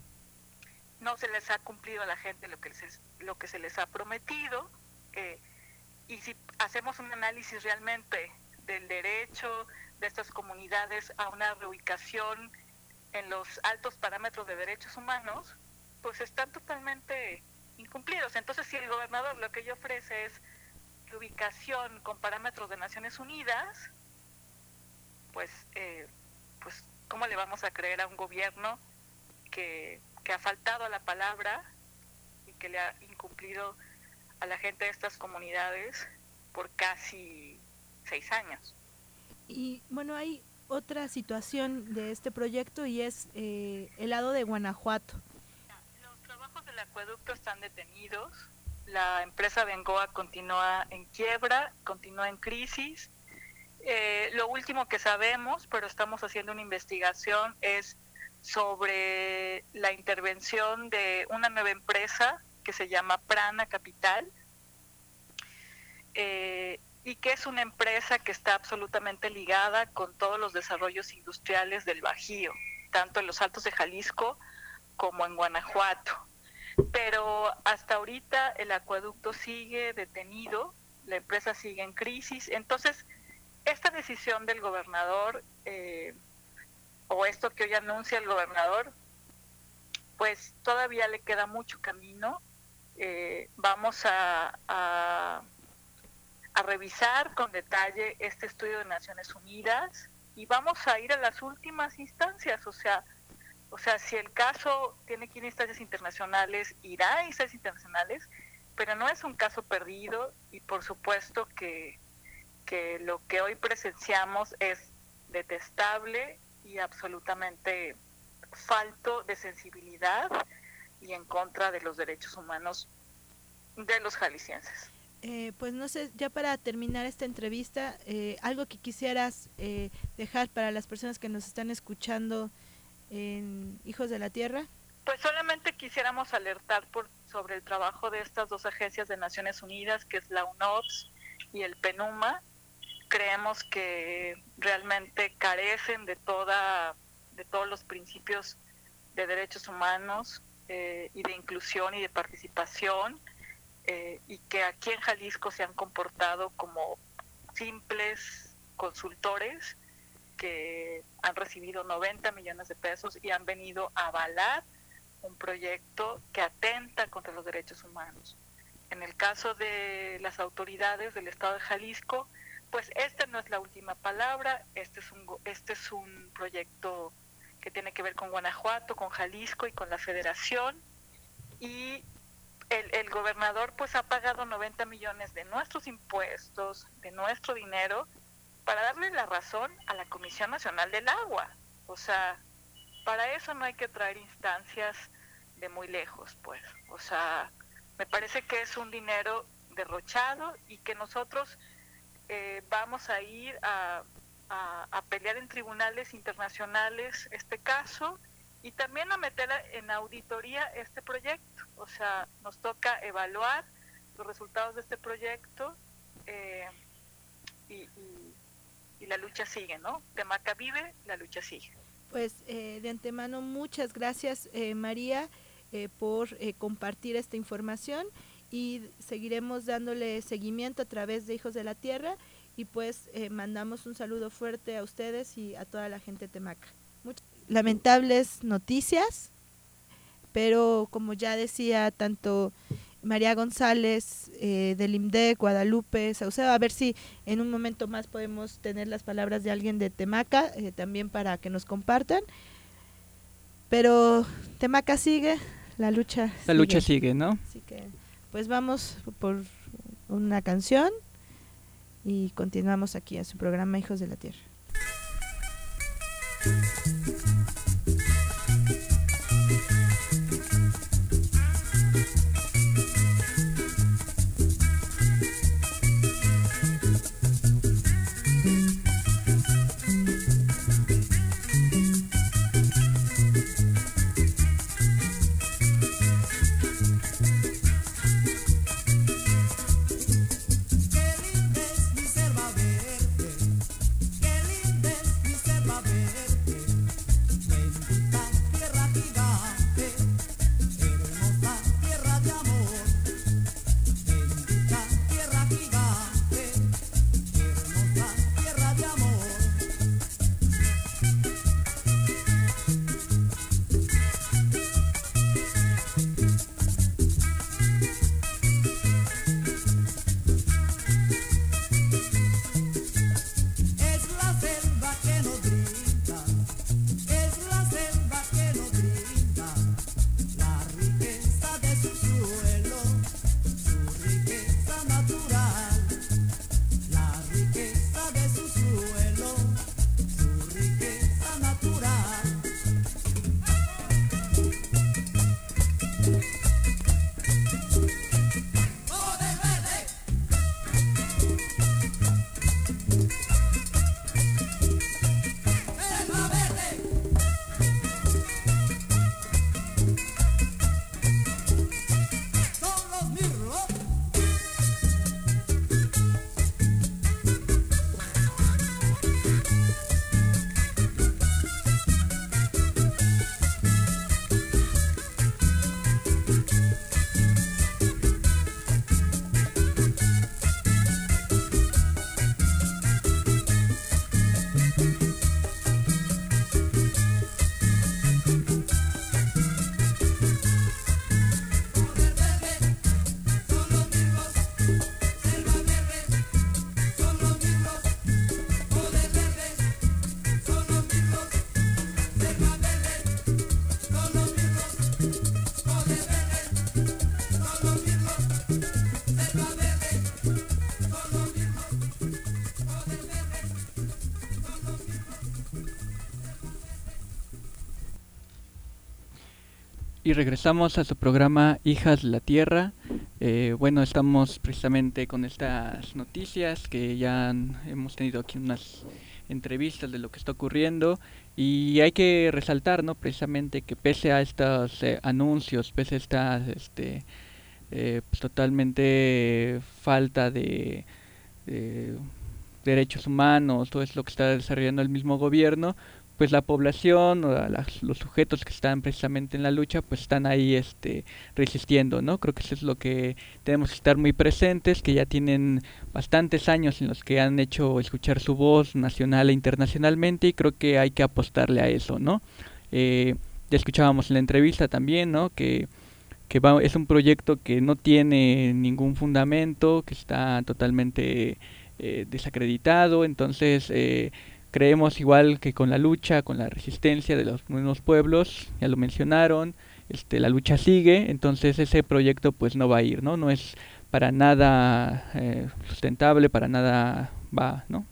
no se les ha cumplido a la gente lo que, les, lo que se les ha prometido, eh, y si hacemos un análisis realmente del derecho de estas comunidades a una reubicación en los altos parámetros de derechos humanos, pues están totalmente incumplidos. Entonces, si el gobernador lo que ella ofrece es reubicación con parámetros de Naciones Unidas, pues, eh, pues ¿cómo le vamos a creer a un gobierno que, que ha faltado a la palabra y que le ha incumplido a la gente de estas comunidades por casi seis años? Y bueno, hay otra situación de este proyecto y es eh, el lado de Guanajuato. Los trabajos del acueducto están detenidos, la empresa Bengoa continúa en quiebra, continúa en crisis. Eh, lo último que sabemos, pero estamos haciendo una investigación, es sobre la intervención de una nueva empresa que se llama Prana Capital, eh, y que es una empresa que está absolutamente ligada con todos los desarrollos industriales del Bajío, tanto en los Altos de Jalisco como en Guanajuato. Pero hasta ahorita el acueducto sigue detenido, la empresa sigue en crisis. Entonces, esta decisión del gobernador, eh, o esto que hoy anuncia el gobernador, pues todavía le queda mucho camino. Eh, vamos a, a, a revisar con detalle este estudio de Naciones Unidas y vamos a ir a las últimas instancias. O sea, o sea, si el caso tiene que ir a instancias internacionales, irá a instancias internacionales, pero no es un caso perdido, y por supuesto que, que lo que hoy presenciamos es detestable y absolutamente falto de sensibilidad y en contra de los derechos humanos de los jaliscienses. Eh, pues no sé, ya para terminar esta entrevista, eh, algo que quisieras eh, dejar para las personas que nos están escuchando en Hijos de la Tierra. Pues solamente quisiéramos alertar por, sobre el trabajo de estas dos agencias de Naciones Unidas, que es la UNOPS y el PENUMA. Creemos que realmente carecen de toda de todos los principios de derechos humanos eh, y de inclusión y de participación, eh, y que aquí en Jalisco se han comportado como simples consultores que han recibido noventa millones de pesos y han venido a avalar un proyecto que atenta contra los derechos humanos. En el caso de las autoridades del Estado de Jalisco, pues esta no es la última palabra, este es un, este es un proyecto que tiene que ver con Guanajuato, con Jalisco y con la Federación, y el, el gobernador pues ha pagado noventa millones de nuestros impuestos, de nuestro dinero, para darle la razón a la Comisión Nacional del Agua. O sea, para eso no hay que traer instancias de muy lejos, pues. O sea, me parece que es un dinero derrochado y que nosotros eh, vamos a ir a, a, a pelear en tribunales internacionales este caso y también a meter en auditoría este proyecto. O sea, nos toca evaluar los resultados de este proyecto eh, y, y, y la lucha sigue, ¿no? Temaca vive, la lucha sigue. Pues eh, de antemano muchas gracias eh, María eh, por eh, compartir esta información y seguiremos dándole seguimiento a través de Hijos de la Tierra y pues eh, mandamos un saludo fuerte a ustedes y a toda la gente de Temaca. Muchas lamentables noticias, pero como ya decía tanto María González eh, del IMDEC, Guadalupe, Saucedo, a ver si en un momento más podemos tener las palabras de alguien de Temaca, eh, también para que nos compartan. Pero Temaca sigue, la lucha La sigue. lucha sigue, ¿no? Así que, pues vamos por una canción y continuamos aquí en su programa Hijos de la Tierra. Y regresamos a su programa Hijas de la Tierra. Eh, bueno, estamos precisamente con estas noticias que ya han, hemos tenido aquí unas entrevistas de lo que está ocurriendo y hay que resaltar, ¿no? Precisamente que pese a estos eh, anuncios, pese a esta este, eh, pues, totalmente falta de eh, derechos humanos, todo es lo que está desarrollando el mismo gobierno, pues la población o las, los sujetos que están precisamente en la lucha pues están ahí este resistiendo, ¿no? Creo que eso es lo que tenemos que estar muy presentes, que ya tienen bastantes años en los que han hecho escuchar su voz nacional e internacionalmente y creo que hay que apostarle a eso, ¿no? Eh, ya escuchábamos en la entrevista también, ¿no? Que, que va, es un proyecto que no tiene ningún fundamento, que está totalmente eh, desacreditado, entonces eh, creemos igual que con la lucha, con la resistencia de los mismos pueblos, ya lo mencionaron, este, la lucha sigue, entonces ese proyecto pues no va a ir, ¿no? No es para nada eh, sustentable, para nada va, ¿no?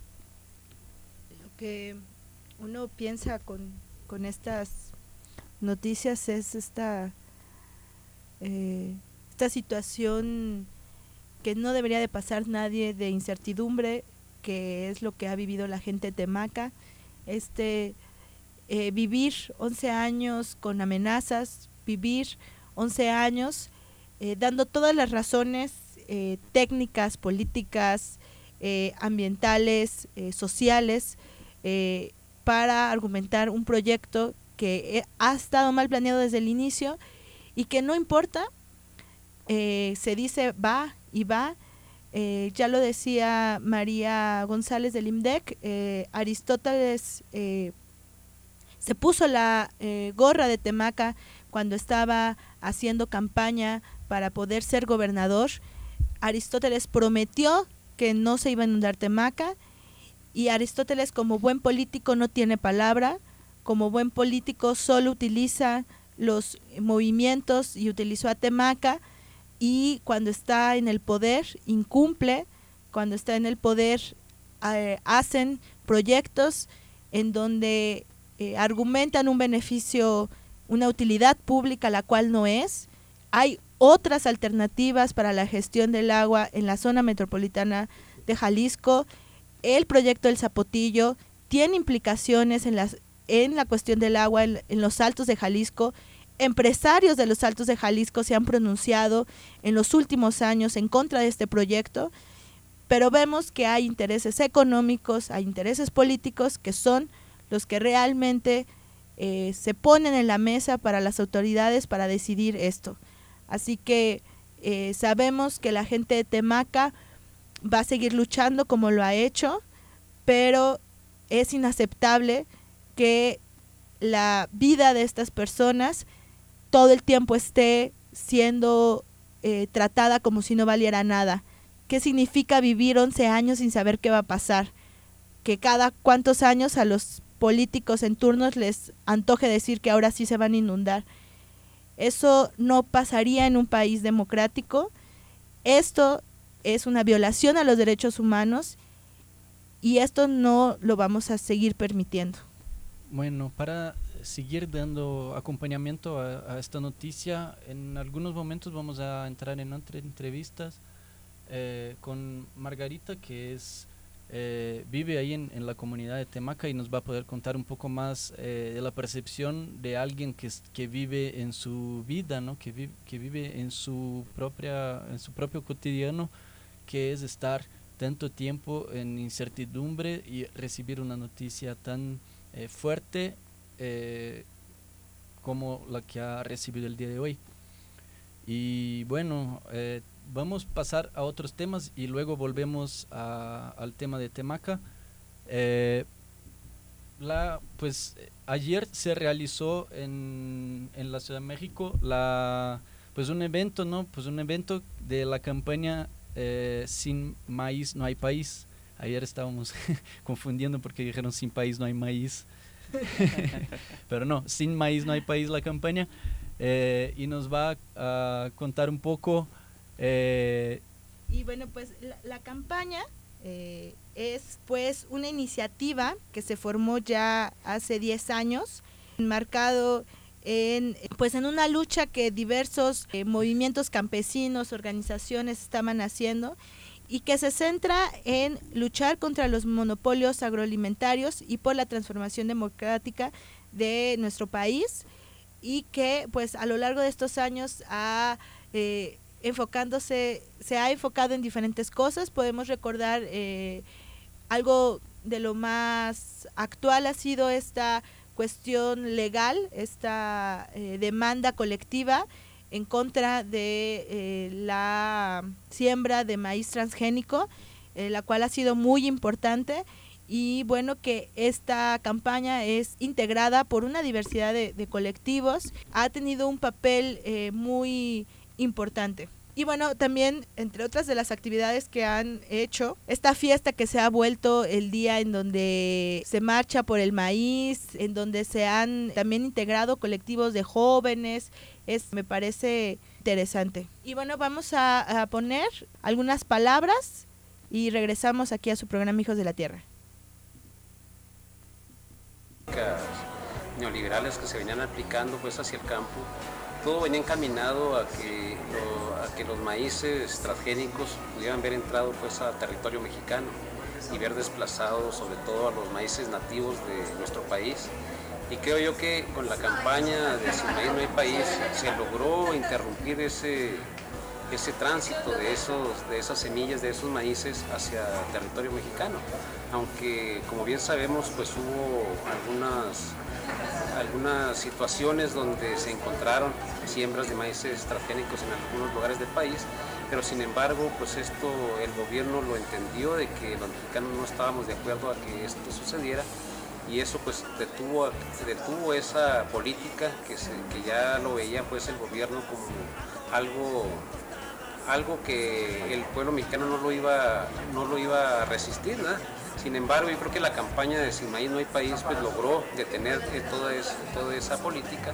Lo que uno piensa con, con estas noticias es esta, eh, esta situación que no debería de pasar nadie, de incertidumbre, que es lo que ha vivido la gente de Temaca, este eh, vivir once años con amenazas, vivir once años eh, dando todas las razones eh, técnicas, políticas, eh, ambientales, eh, sociales, eh, para argumentar un proyecto que eh, ha estado mal planeado desde el inicio y que no importa, eh, se dice va y va. Eh, ya lo decía María González del IMDEC, eh, Aristóteles eh, se puso la eh, gorra de Temaca cuando estaba haciendo campaña para poder ser gobernador. Aristóteles prometió que no se iba a inundar Temaca, y Aristóteles, como buen político, no tiene palabra. Como buen político solo utiliza los movimientos y utilizó a Temaca, y cuando está en el poder incumple. Cuando está en el poder eh, hacen proyectos en donde eh, argumentan un beneficio, una utilidad pública, la cual no es. Hay otras alternativas para la gestión del agua en la zona metropolitana de Jalisco. El proyecto del Zapotillo tiene implicaciones en, las, en la cuestión del agua en, en los Altos de Jalisco. Empresarios de los Altos de Jalisco se han pronunciado en los últimos años en contra de este proyecto, pero vemos que hay intereses económicos, hay intereses políticos que son los que realmente eh, se ponen en la mesa para las autoridades para decidir esto. Así que eh, sabemos que la gente de Temaca va a seguir luchando como lo ha hecho, pero es inaceptable que la vida de estas personas todo el tiempo esté siendo eh, tratada como si no valiera nada. ¿Qué significa vivir once años sin saber qué va a pasar? Que cada cuantos años a los políticos en turnos les antoje decir que ahora sí se van a inundar. Eso no pasaría en un país democrático. Esto es una violación a los derechos humanos y esto no lo vamos a seguir permitiendo. Bueno, para seguir dando acompañamiento a, a esta noticia, en algunos momentos vamos a entrar en otras entrevistas eh, con Margarita, que es eh, vive ahí en, en la comunidad de Temaca y nos va a poder contar un poco más eh, de la percepción de alguien que, que vive en su vida, ¿no? que, vi, que vive en su, propia, en su propio cotidiano, que es estar tanto tiempo en incertidumbre y recibir una noticia tan eh, fuerte eh, como la que ha recibido el día de hoy. Y bueno, eh, vamos a pasar a otros temas y luego volvemos a, al tema de Temaca. Eh, la, pues ayer se realizó en, en la Ciudad de México la, pues un evento, ¿no? Pues un evento de la campaña eh, Sin Maíz No Hay País. Ayer estábamos confundiendo porque dijeron sin país no hay maíz. Pero no, Sin Maíz No Hay País la campaña. Eh, y nos va a, a contar un poco. Eh, y bueno, pues la, la campaña eh, es pues una iniciativa que se formó ya hace diez años, enmarcado en, pues en una lucha que diversos eh, movimientos campesinos, organizaciones estaban haciendo y que se centra en luchar contra los monopolios agroalimentarios y por la transformación democrática de nuestro país, y que pues a lo largo de estos años ha eh, enfocándose, se ha enfocado en diferentes cosas. Podemos recordar eh, algo de lo más actual ha sido esta cuestión legal, esta eh, demanda colectiva en contra de eh, la siembra de maíz transgénico, eh, la cual ha sido muy importante. Y bueno, que esta campaña es integrada por una diversidad de, de colectivos, ha tenido un papel eh, muy importante. Y bueno, también, entre otras de las actividades que han hecho, esta fiesta que se ha vuelto el día en donde se marcha por el maíz, en donde se han también integrado colectivos de jóvenes, es, me parece interesante. Y bueno, vamos a, a poner algunas palabras y regresamos aquí a su programa Hijos de la Tierra. Neoliberales que se venían aplicando pues hacia el campo, todo venía encaminado a que, lo, a que los maíces transgénicos pudieran haber entrado pues a territorio mexicano y ver desplazado sobre todo a los maíces nativos de nuestro país. Y creo yo que con la campaña de Sin Maíz No Hay País se logró interrumpir ese, ese tránsito de, esos, de esas semillas, de esos maíces hacia territorio mexicano. Aunque como bien sabemos pues hubo algunas, algunas situaciones donde se encontraron siembras de maíces transgénicos en algunos lugares del país, pero sin embargo pues esto el gobierno lo entendió de que los mexicanos no estábamos de acuerdo a que esto sucediera y eso pues detuvo, detuvo esa política que, se, que ya lo veía pues el gobierno como algo, algo que el pueblo mexicano no lo iba, no lo iba a resistir, ¿no? Sin embargo, yo creo que la campaña de Sin Maíz No Hay País pues logró detener toda, es, toda esa política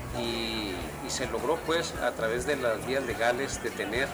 y, y se logró pues a través de las vías legales detener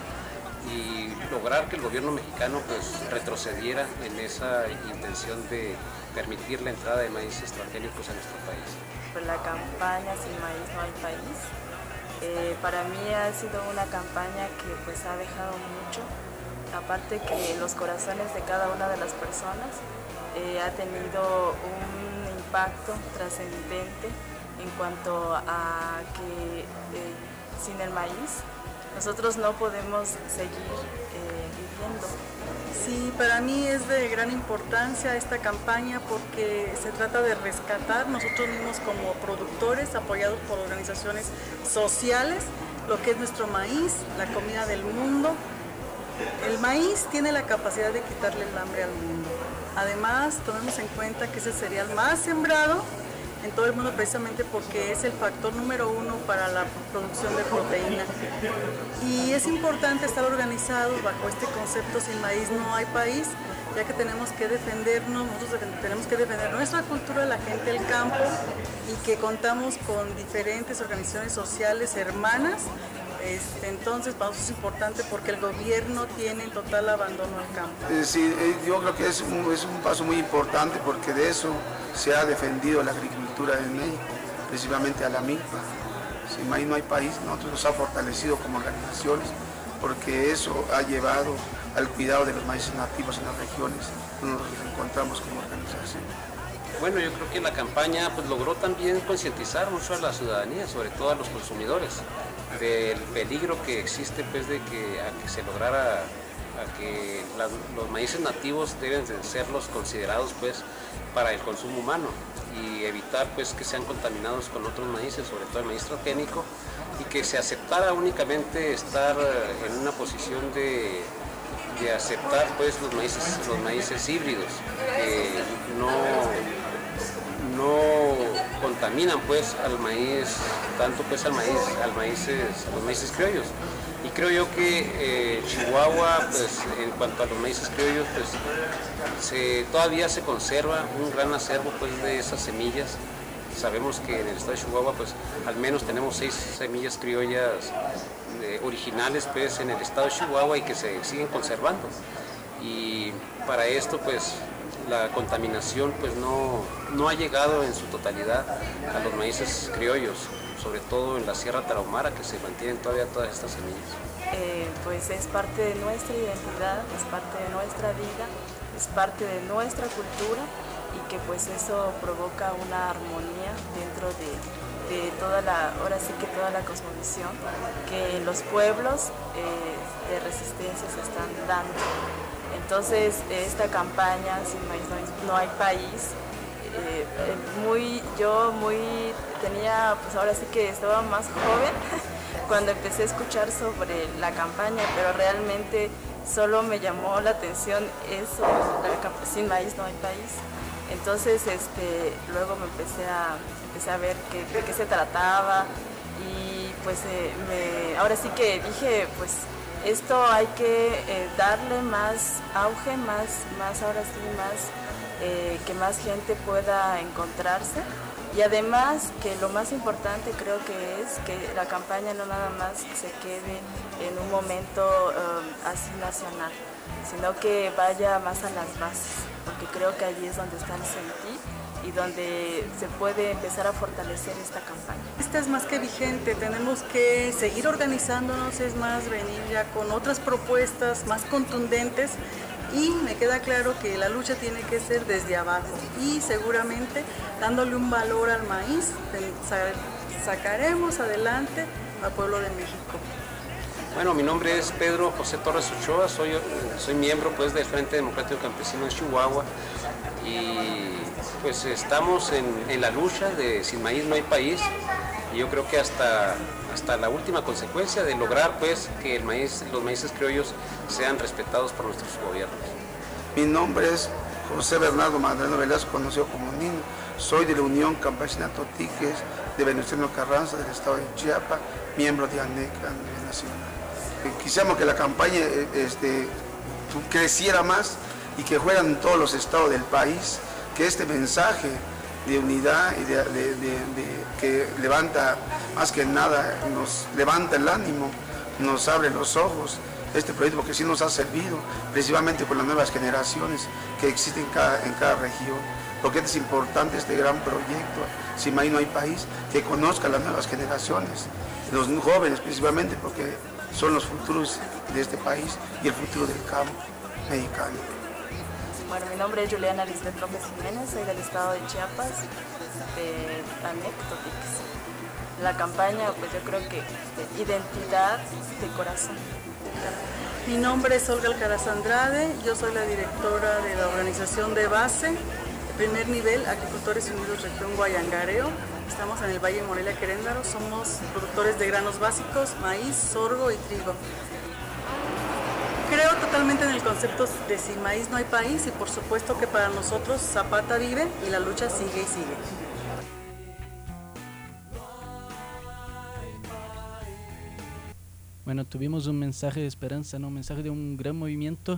y lograr que el gobierno mexicano pues retrocediera en esa intención de permitir la entrada de maíces transgénicos a nuestro país. Pues la campaña Sin Maíz No Hay País, eh, para mí ha sido una campaña que pues ha dejado mucho, aparte que en los corazones de cada una de las personas eh, ha tenido un impacto trascendente en cuanto a que eh, sin el maíz nosotros no podemos seguir eh, viviendo. Sí, para mí es de gran importancia esta campaña porque se trata de rescatar nosotros mismos como productores, apoyados por organizaciones sociales, lo que es nuestro maíz, la comida del mundo. El maíz tiene la capacidad de quitarle el hambre al mundo. Además, tomemos en cuenta que es el cereal más sembrado en todo el mundo precisamente porque es el factor número uno para la producción de proteína. Y es importante estar organizados bajo este concepto Sin Maíz No Hay País, ya que tenemos que defendernos, nosotros tenemos que defender nuestra cultura, la gente del campo, y que contamos con diferentes organizaciones sociales hermanas. Este, entonces, para nosotros es importante porque el gobierno tiene en total abandono al campo. Sí, yo creo que es un, es un paso muy importante porque de eso se ha defendido la agricultura en México, principalmente a la milpa. Sin Maíz No Hay País, nosotros nos ha fortalecido como organizaciones porque eso ha llevado al cuidado de los maíces nativos en las regiones donde nos encontramos como organización. Bueno, yo creo que la campaña pues, logró también concientizar mucho a la ciudadanía, sobre todo a los consumidores, del peligro que existe pues, de que, a que se lograra a que la, los maíces nativos deben de serlos considerados pues, para el consumo humano y evitar pues, que sean contaminados con otros maíces, sobre todo el maíz transgénico, y que se aceptara únicamente estar en una posición de, de aceptar pues, los, maíces, los maíces híbridos, que no, no contaminan pues, al maíz, tanto pues, al maíz, al maíces, a los maíces criollos. Y creo yo que eh, Chihuahua, pues, en cuanto a los maíces criollos, pues, se, todavía se conserva un gran acervo pues, de esas semillas. Sabemos que en el estado de Chihuahua, pues, al menos tenemos seis semillas criollas eh, originales pues, en el estado de Chihuahua y que se siguen conservando. Y para esto, pues, la contaminación pues, no, no ha llegado en su totalidad a los maíces criollos, sobre todo en la Sierra Tarahumara, que se mantienen todavía todas estas semillas. Eh, pues es parte de nuestra identidad, es parte de nuestra vida, es parte de nuestra cultura y que pues eso provoca una armonía dentro de, de toda la, ahora sí que toda la cosmovisión que los pueblos eh, de resistencia se están dando. Entonces esta campaña Sin Maíz No Hay País, Eh, muy, yo muy tenía, pues ahora sí que estaba más joven cuando empecé a escuchar sobre la campaña, pero realmente solo me llamó la atención eso, la, Sin Maíz No Hay País. Entonces este, luego me empecé a, empecé a ver qué, de qué se trataba y pues eh, me, ahora sí que dije, pues esto hay que eh, darle más auge, más, más ahora sí, más Eh, que más gente pueda encontrarse y además que lo más importante creo que es que la campaña no nada más se quede en un momento um, así nacional, sino que vaya más a las bases, porque creo que allí es donde está el sentir y donde se puede empezar a fortalecer esta campaña. Esta es más que vigente, tenemos que seguir organizándonos, es más venir ya con otras propuestas más contundentes. Y me queda claro que la lucha tiene que ser desde abajo y seguramente dándole un valor al maíz sacaremos adelante al pueblo de México. Bueno, mi nombre es Pedro José Torres Ochoa, soy, soy miembro pues, del Frente Democrático Campesino de Chihuahua y pues estamos en, en la lucha de Sin Maíz No Hay País y yo creo que hasta, hasta la última consecuencia de lograr pues, que el maíz, los maíces criollos sean respetados por nuestros gobiernos. Mi nombre es José Bernardo Magdaleno Velasco, conocido como Nino. soy de la Unión Campesina Totiques de Venustiano Carranza, del estado de Chiapas, miembro de ANECA a nivel nacional. Eh, quisiéramos que la campaña eh, este, creciera más y que fueran en todos los estados del país, que este mensaje de unidad y de, de, de, de, que levanta, más que nada, nos levanta el ánimo, nos abre los ojos, este proyecto, porque sí nos ha servido, principalmente con las nuevas generaciones que existen en cada, en cada región, porque es importante este gran proyecto, Sin Maíz No Hay País, que conozcan las nuevas generaciones, los jóvenes principalmente, porque son los futuros de este país y el futuro del campo mexicano. Bueno, mi nombre es Juliana Lisbeth López Jiménez, soy del estado de Chiapas, de ANEC Totiques. La campaña, pues yo creo que de identidad de corazón. Mi nombre es Olga Alcaraz Andrade, yo soy la directora de la organización de base, de primer nivel, Agricultores Unidos Región Guayangareo. Estamos en el Valle de Morelia, Querétaro, somos productores de granos básicos, maíz, sorgo y trigo. Creo totalmente en el concepto de Sin Maíz No Hay País y por supuesto que para nosotros Zapata vive y la lucha sigue y sigue. Bueno, tuvimos un mensaje de esperanza, ¿no? Un mensaje de un gran movimiento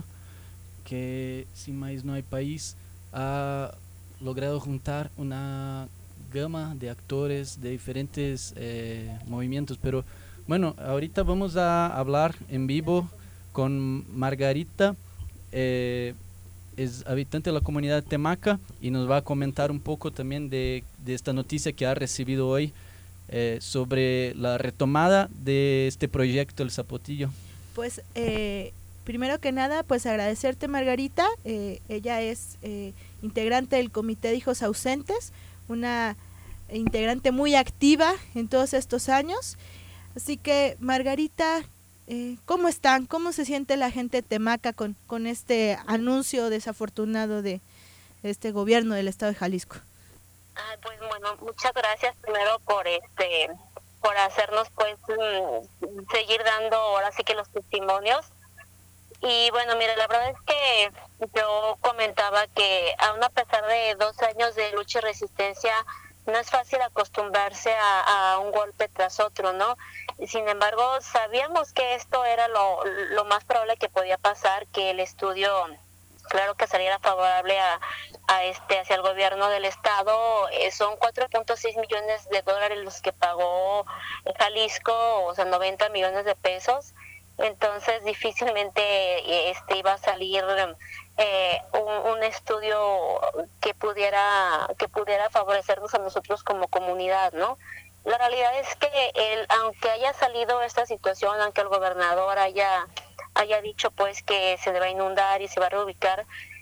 que Sin Maíz No Hay País ha logrado juntar una gama de actores de diferentes eh, movimientos. Pero bueno, ahorita vamos a hablar en vivo con Margarita, eh, es habitante de la comunidad de Temaca y nos va a comentar un poco también de, de esta noticia que ha recibido hoy eh, sobre la retomada de este proyecto El Zapotillo. Pues eh, primero que nada, pues agradecerte, Margarita, eh, ella es eh, integrante del Comité de Hijos Ausentes, una integrante muy activa en todos estos años, así que Margarita, Eh, ¿cómo están? ¿Cómo se siente la gente de Temaca con, con este anuncio desafortunado de este gobierno del estado de Jalisco? Ah, pues bueno, muchas gracias primero por este por hacernos pues mm, seguir dando ahora sí que los testimonios. Y bueno, mira, la verdad es que yo comentaba que aún a pesar de dos años de lucha y resistencia, no es fácil acostumbrarse a, a un golpe tras otro, ¿no? Sin embargo, sabíamos que esto era lo, lo más probable que podía pasar, que el estudio, claro que saliera favorable a, a este hacia el gobierno del estado. Eh, son cuatro punto seis millones de dólares los que pagó Jalisco, o sea, noventa millones de pesos. Entonces, difícilmente este iba a salir eh, un, un estudio que pudiera que pudiera favorecernos a nosotros como comunidad, ¿no? La realidad es que el, aunque haya salido esta situación, aunque el gobernador haya haya dicho pues que se va a inundar y se va a reubicar,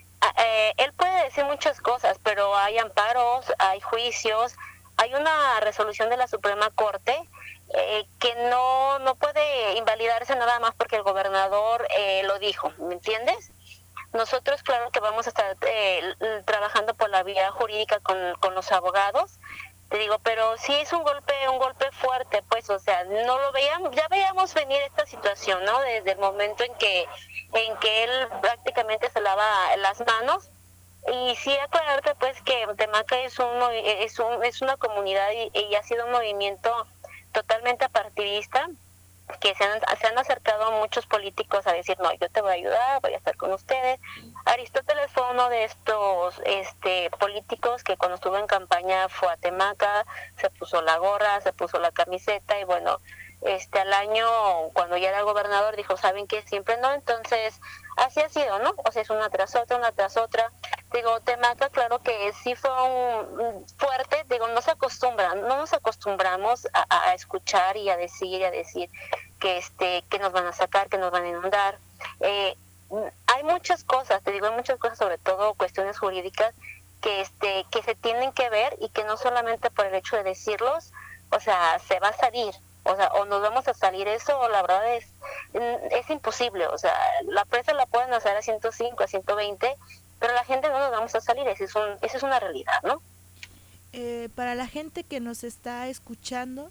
eh, él puede decir muchas cosas, pero hay amparos, hay juicios, hay una resolución de la Suprema Corte eh, que no no puede invalidarse nada más porque el gobernador eh, lo dijo, ¿me entiendes? Nosotros claro que vamos a estar eh, trabajando por la vía jurídica con, con los abogados, te digo, pero sí es un golpe un golpe fuerte, pues, o sea, no lo veíamos, ya veíamos venir esta situación, ¿no? Desde el momento en que en que él prácticamente se lava las manos. Y sí aclararte pues que Temaca es un es un es una comunidad y, y ha sido un movimiento totalmente apartidista, que se han, se han acercado a muchos políticos a decir, no, yo te voy a ayudar, voy a estar con ustedes. Aristóteles fue uno de estos este políticos que cuando estuvo en campaña fue a Temaca, se puso la gorra, se puso la camiseta y bueno, este al año, cuando ya era gobernador, dijo, ¿saben qué? Siempre no. Entonces, así ha sido, ¿no? O sea, es una tras otra, una tras otra. Digo, Temaca, claro que sí fue un fuerte, digo, no se acostumbran, no nos acostumbramos a, a escuchar y a decir y a decir que este que nos van a sacar, que nos van a inundar. Eh, hay muchas cosas, te digo, hay muchas cosas, sobre todo cuestiones jurídicas, que este que se tienen que ver y que no solamente por el hecho de decirlos, o sea, se va a salir. O sea, o nos vamos a salir eso, o la verdad es es imposible. O sea, la presa la pueden hacer a ciento cinco, a ciento veinte, pero la gente no nos vamos a salir. Esa es, un, esa es una realidad, ¿no? Eh, para la gente que nos está escuchando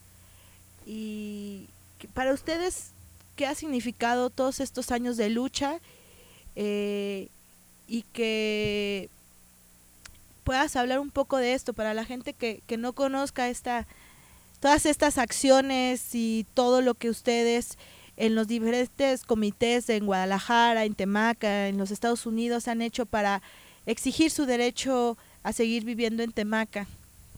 y que para ustedes, ¿qué ha significado todos estos años de lucha? Eh, y que puedas hablar un poco de esto para la gente que, que no conozca esta, todas estas acciones y todo lo que ustedes en los diferentes comités en Guadalajara, en Temaca, en los Estados Unidos han hecho para exigir su derecho a seguir viviendo en Temaca.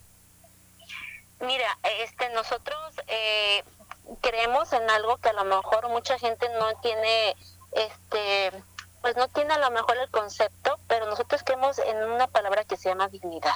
Mira, este, nosotros eh, creemos en algo que a lo mejor mucha gente no tiene, este, pues no tiene a lo mejor el concepto, pero nosotros creemos en una palabra que se llama dignidad.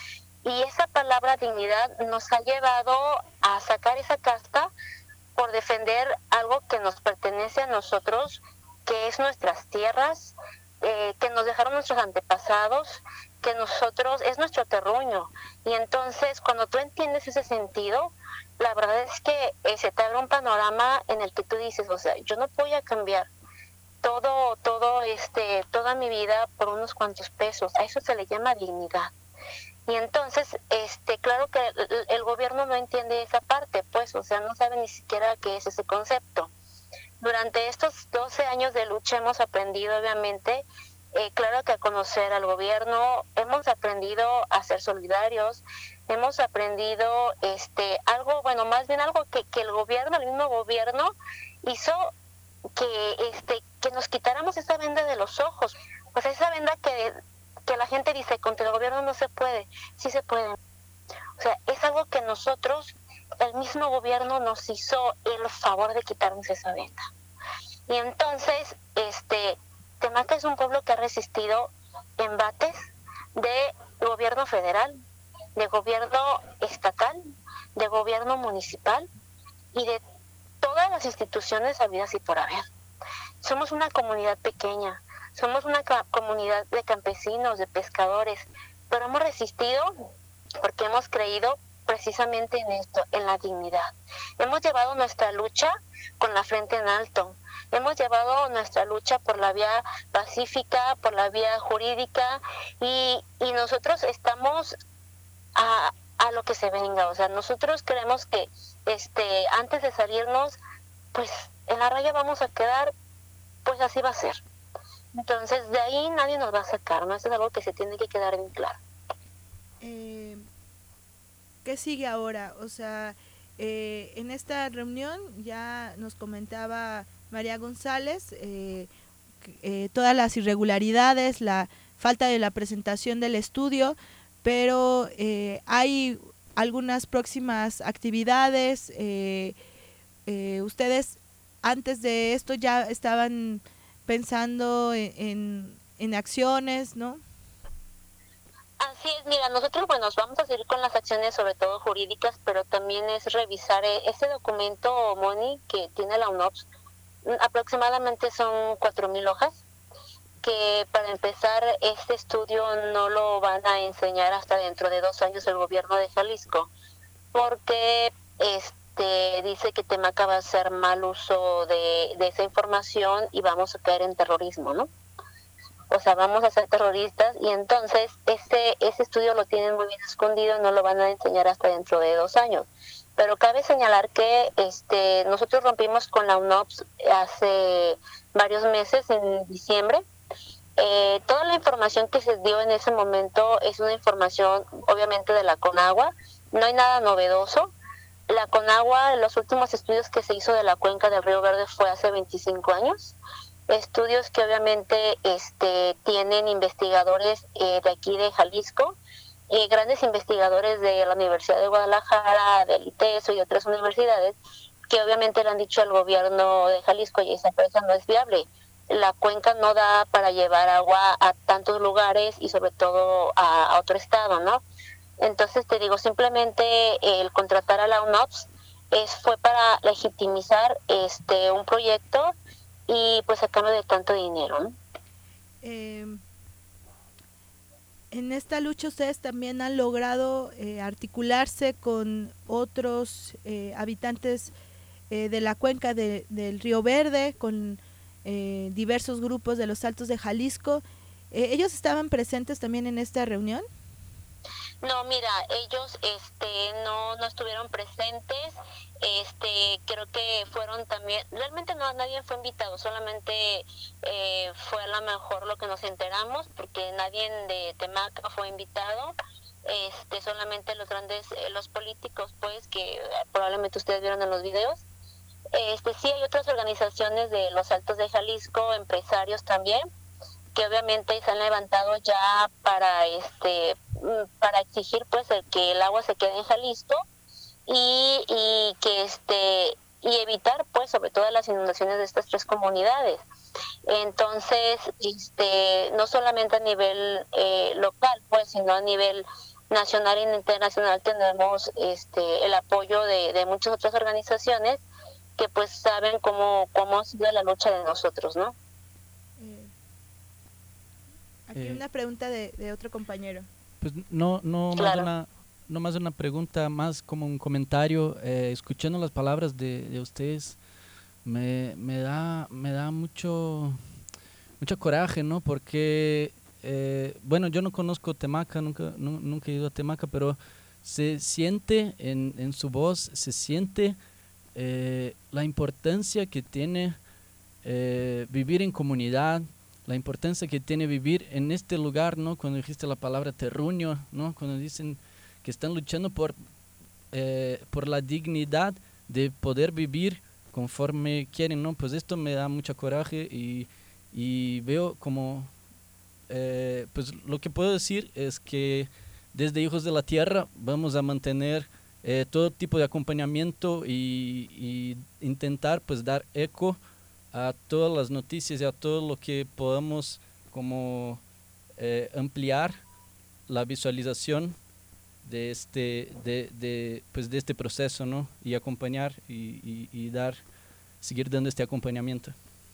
Y esa palabra dignidad nos ha llevado a sacar esa casta por defender algo que nos pertenece a nosotros, que es nuestras tierras, eh, que nos dejaron nuestros antepasados, que nosotros, es nuestro terruño. Y entonces cuando tú entiendes ese sentido, la verdad es que eh, se te abre un panorama en el que tú dices, o sea, yo no voy a cambiar todo, todo este, toda mi vida por unos cuantos pesos. A eso se le llama dignidad. Y entonces, este, claro que el, el gobierno no entiende esa parte, pues, o sea, no sabe ni siquiera qué es ese concepto. Durante estos doce años de lucha hemos aprendido, obviamente, eh, claro que a conocer al gobierno, hemos aprendido a ser solidarios, hemos aprendido, este, algo, bueno, más bien algo que, que el gobierno, el mismo gobierno, hizo que, este, que nos quitáramos esa venda de los ojos, pues esa venda que que la gente dice, contra el gobierno no se puede, sí se puede. O sea, es algo que nosotros, el mismo gobierno nos hizo el favor de quitarnos esa venda. Y entonces, este, Temaca es un pueblo que ha resistido embates de gobierno federal, de gobierno estatal, de gobierno municipal y de todas las instituciones habidas y por haber. Somos una comunidad pequeña, somos una comunidad de campesinos, de pescadores, pero hemos resistido porque hemos creído precisamente en esto, en la dignidad. Hemos llevado nuestra lucha con la frente en alto, hemos llevado nuestra lucha por la vía pacífica, por la vía jurídica, y, y nosotros estamos a, a lo que se venga. O sea, nosotros creemos que este, antes de salirnos, pues en la raya vamos a quedar, pues así va a ser. Entonces, de ahí nadie nos va a sacar, ¿no? Eso es algo que se tiene que quedar bien claro. Eh, ¿Qué sigue ahora? O sea, eh, en esta reunión ya nos comentaba María González eh, eh, todas las irregularidades, la falta de la presentación del estudio, pero eh, hay algunas próximas actividades. Eh, eh, ustedes antes de esto ya estaban pensando en, en, en acciones, ¿no? Así es, mira, nosotros, bueno, vamos a seguir con las acciones sobre todo jurídicas, pero también es revisar ese documento, Moni, que tiene la U N O P S, aproximadamente son cuatro mil hojas, que para empezar este estudio no lo van a enseñar hasta dentro de dos años el gobierno de Jalisco, porque este dice que Temaca va a hacer mal uso de, de esa información y vamos a caer en terrorismo, ¿no? O sea, vamos a ser terroristas, y entonces ese ese estudio lo tienen muy bien escondido, no lo van a enseñar hasta dentro de dos años. Pero cabe señalar que este nosotros rompimos con la U N O P S hace varios meses, en diciembre. Eh, toda la información que se dio en ese momento es una información obviamente de la CONAGUA, no hay nada novedoso. La CONAGUA, los últimos estudios que se hizo de la cuenca del Río Verde fue hace veinticinco años, estudios que obviamente este tienen investigadores eh, de aquí de Jalisco, eh, grandes investigadores de la Universidad de Guadalajara, del ITESO y otras universidades, que obviamente le han dicho al gobierno de Jalisco, y esa empresa no es viable. La cuenca no da para llevar agua a tantos lugares y sobre todo a, a otro estado, ¿no? Entonces te digo, simplemente el contratar a la U N O P S es, fue para legitimizar este un proyecto y pues a cambio de tanto dinero, ¿no? Eh, en esta lucha ustedes también han logrado eh, articularse con otros eh, habitantes eh, de la cuenca de, del Río Verde, con eh, diversos grupos de los Altos de Jalisco. Eh, ¿Ellos estaban presentes también en esta reunión? No, mira, ellos este no no estuvieron presentes. Este, creo que fueron también, realmente no nadie fue invitado, solamente eh, fue a lo mejor lo que nos enteramos, porque nadie de Temaca fue invitado. Este, solamente los grandes eh, los políticos, pues, que eh, probablemente ustedes vieron en los videos. Este, sí hay otras organizaciones de los Altos de Jalisco, empresarios también, que obviamente se han levantado ya para este para exigir pues el que el agua se quede en Jalisco y, y que este y evitar pues sobre todo las inundaciones de estas tres comunidades. Entonces, este no solamente a nivel eh, local, pues, sino a nivel nacional e internacional tenemos este el apoyo de, de muchas otras organizaciones que pues saben cómo cómo ha sido la lucha de nosotros, ¿no? Aquí Eh, una pregunta de, de otro compañero. Pues no, no, más Claro. una, no más una pregunta, más como un comentario. Eh, escuchando las palabras de, de ustedes, me, me da, me da mucho, mucho coraje, ¿no? Porque, eh, bueno, yo no conozco Temaca, nunca, nu- nunca he ido a Temaca, pero se siente en, en su voz, se siente eh, la importancia que tiene eh, vivir en comunidad, la importancia que tiene vivir en este lugar, ¿no? Cuando dijiste la palabra terruño, ¿no? Cuando dicen que están luchando por, eh, por la dignidad de poder vivir conforme quieren, ¿no? Pues esto me da mucho coraje y, y veo como, eh, pues lo que puedo decir es que desde Hijos de la Tierra vamos a mantener eh, todo tipo de acompañamiento y, y intentar pues dar eco a todas las noticias y a todo lo que podamos como eh, ampliar la visualización de este de, de pues de este proceso, ¿no? Y acompañar y, y, y dar seguir dando este acompañamiento.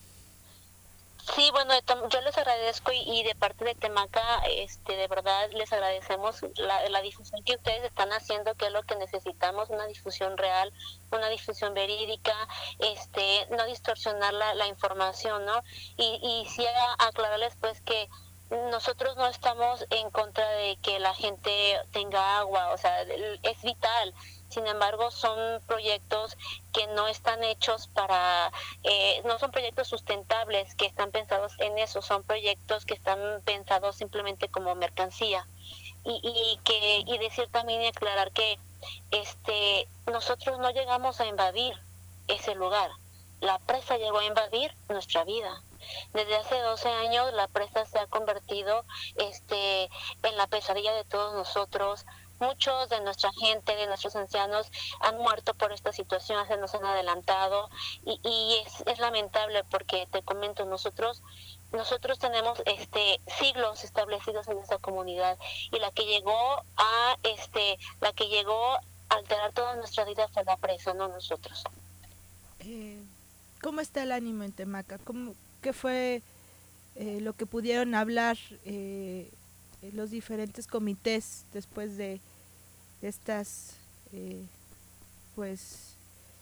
Sí, bueno, tam- yo les agradezco y, y de parte de Temaca, este, de verdad les agradecemos la, la difusión que ustedes están haciendo, que es lo que necesitamos, una difusión real, una difusión verídica, este, no distorsionar la, la información, ¿no? Y, y sí a- aclararles pues que nosotros no estamos en contra de que la gente tenga agua, o sea, el- es vital. Sin embargo, son proyectos que no están hechos para, eh, no son proyectos sustentables que están pensados en eso, son proyectos que están pensados simplemente como mercancía. Y, y que y decir también y aclarar que este nosotros no llegamos a invadir ese lugar. La presa llegó a invadir nuestra vida. Desde hace doce años la presa se ha convertido este en la pesadilla de todos nosotros. Muchos de nuestra gente, de nuestros ancianos, han muerto por esta situación, se nos han adelantado y, y es, es lamentable porque te comento, nosotros nosotros tenemos este siglos establecidos en esa comunidad y la que llegó a este la que llegó a alterar toda nuestra vida fue la presa, no nosotros. Eh, ¿Cómo está el ánimo en Temaca? ¿Cómo, ¿Qué fue eh, lo que pudieron hablar eh, los diferentes comités después de estas eh, pues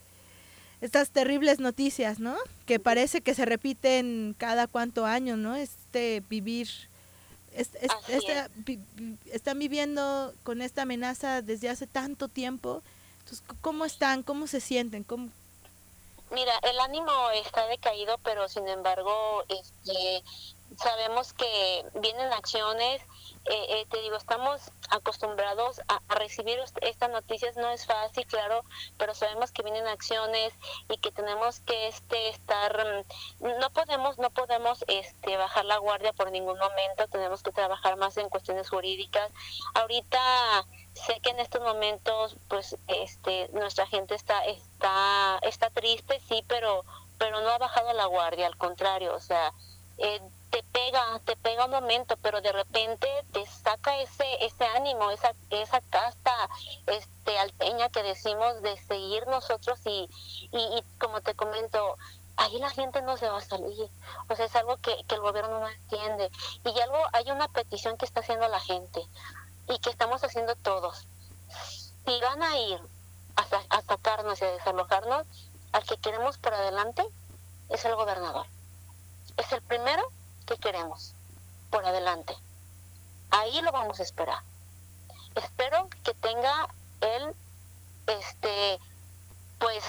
estas terribles noticias, ¿no? Que parece que se repiten cada cuánto año, ¿no? Este vivir es, es, este, vi, vi, están viviendo con esta amenaza desde hace tanto tiempo. Entonces, ¿cómo están? ¿Cómo se sienten? ¿Cómo? Mira, el ánimo está decaído, pero sin embargo, este, sabemos que vienen acciones. Eh, eh, te digo, estamos acostumbrados a, a recibir estas noticias, no es fácil, claro, pero sabemos que vienen acciones y que tenemos que este estar, no podemos, no podemos este bajar la guardia por ningún momento, tenemos que trabajar más en cuestiones jurídicas. Ahorita sé que en estos momentos, pues, este, nuestra gente está, está, está triste, sí, pero, pero no ha bajado la guardia, al contrario, o sea, eh, te pega, te pega un momento, pero de repente te saca ese, ese ánimo, esa, esa casta, este, alteña que decimos de seguir nosotros y, y, y como te comento, ahí la gente no se va a salir, o sea, es algo que, que el gobierno no entiende, y algo, hay una petición que está haciendo la gente, y que estamos haciendo todos. Si van a ir a, sa- a sacarnos y a desalojarnos, al que queremos por adelante es el gobernador. Es el primero que queremos por adelante. Ahí lo vamos a esperar. espero que tenga el, este, pues,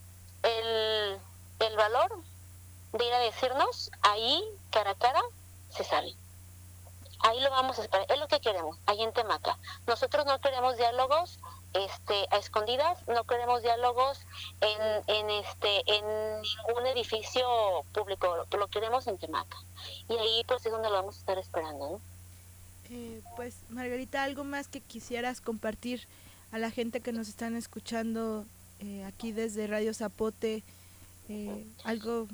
el, el valor de ir a decirnos ahí, cara a cara, se sabe. Ahí lo vamos a esperar, es lo que queremos, ahí en Temaca. Nosotros no queremos diálogos este, a escondidas, no queremos diálogos en, en, este, en ningún edificio público, lo, lo queremos en Temaca. Y ahí pues es donde lo vamos a estar esperando, ¿no? Eh, pues Margarita, ¿algo más que quisieras compartir a la gente que nos están escuchando eh, aquí desde Radio Zapote? Eh, algo...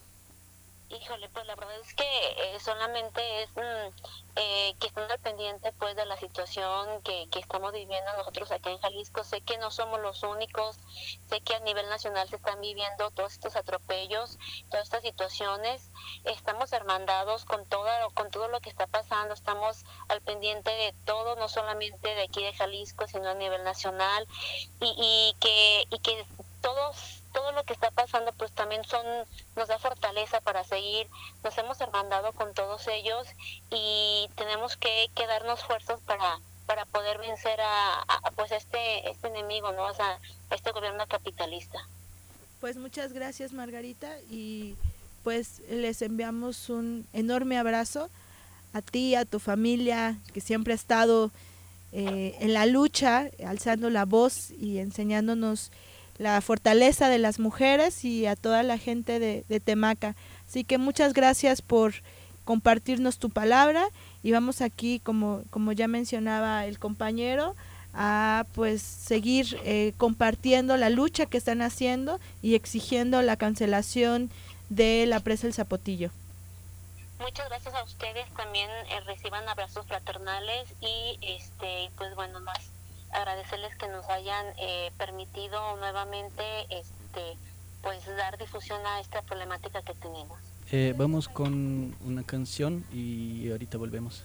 Híjole, pues la verdad es que eh, solamente es mm, eh, que estén al pendiente pues de la situación que, que estamos viviendo nosotros acá en Jalisco. Sé que no somos los únicos, sé que a nivel nacional se están viviendo todos estos atropellos, todas estas situaciones. Estamos hermandados con todo, con todo lo que está pasando, estamos al pendiente de todo, no solamente de aquí de Jalisco, sino a nivel nacional, y, y que, y que todos todo lo que está pasando pues también son nos da fortaleza para seguir. Nos hemos hermandado con todos ellos y tenemos que, que darnos fuerzas para para poder vencer a, a pues este este enemigo, ¿no? O sea, este gobierno capitalista. Pues muchas gracias, Margarita, y pues les enviamos un enorme abrazo a ti, a tu familia, que siempre ha estado eh, en la lucha, alzando la voz y enseñándonos la fortaleza de las mujeres, y a toda la gente de, de Temaca. Así que muchas gracias por compartirnos tu palabra, y vamos aquí, como, como ya mencionaba el compañero, a pues seguir eh, compartiendo la lucha que están haciendo y exigiendo la cancelación de la presa El Zapotillo. Muchas gracias a ustedes, también eh, reciban abrazos fraternales y este pues bueno, más agradecerles que nos hayan eh, permitido nuevamente este pues dar difusión a esta problemática que tenemos. Eh, vamos con una canción y ahorita volvemos.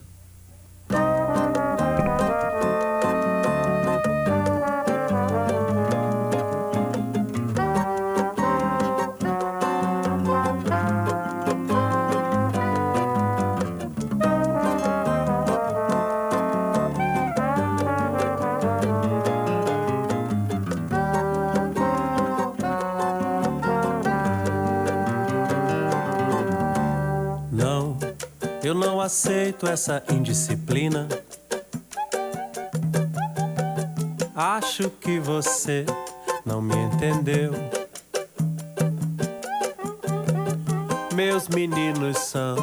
Eu não aceito essa indisciplina. Acho que você não me entendeu. Meus meninos são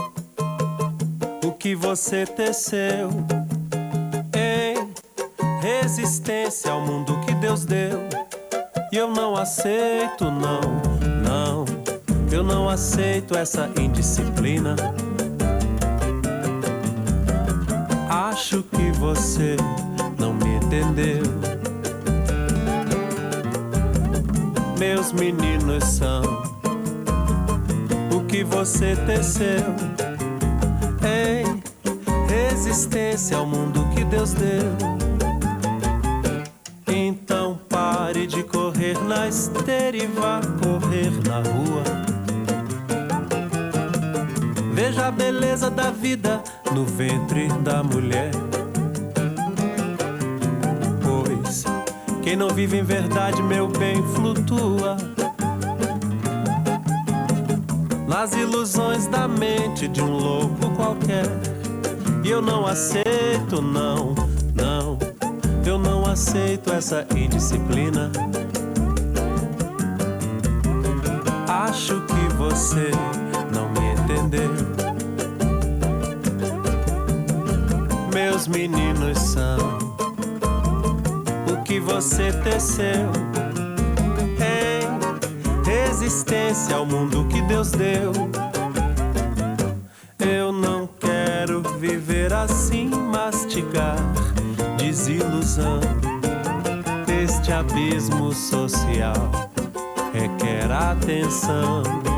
o que você teceu em resistência ao mundo que Deus deu. E eu não aceito, não, não. Eu não aceito essa indisciplina. Acho que você não me entendeu. Meus meninos são o que você teceu em resistência ao mundo que Deus deu. Então pare de correr na esteira e vá correr na rua. Veja a beleza da vida no ventre da mulher. Pois quem não vive em verdade, meu bem, flutua nas ilusões da mente de um louco qualquer. E eu não aceito, não, não. Eu não aceito essa indisciplina. Acho que você não me entendeu. Meus meninos são o que você teceu em resistência ao mundo que Deus deu. Eu não quero viver assim, mastigar desilusão. Este abismo social requer atenção,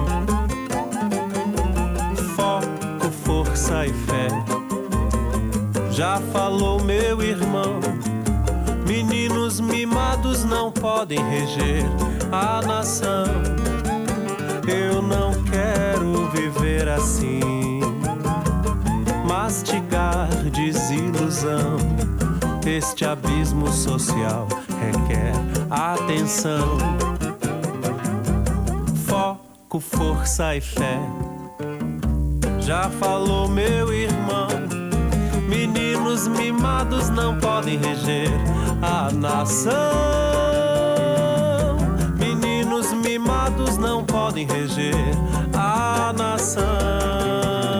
foco, força e fé. Já falou meu irmão, meninos mimados não podem reger a nação. Eu não quero viver assim, mastigar desilusão. Este abismo social requer atenção, foco, força e fé. Já falou meu irmão, meninos mimados não podem reger a nação. Meninos mimados não podem reger a nação.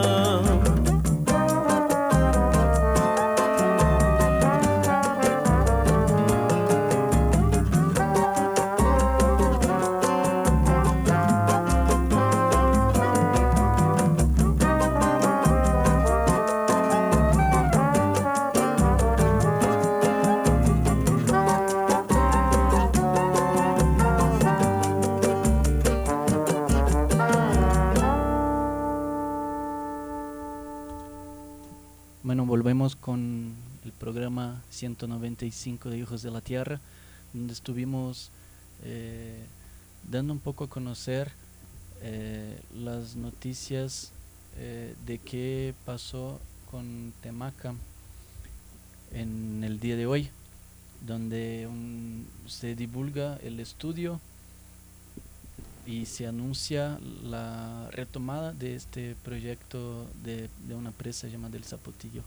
Bueno, volvemos con el programa ciento noventa y cinco de Hijos de la Tierra, donde estuvimos eh, dando un poco a conocer eh, las noticias eh, de qué pasó con Temaca en el día de hoy, donde un, se divulga el estudio y se anuncia la retomada de este proyecto de, de una presa llamada El Zapotillo.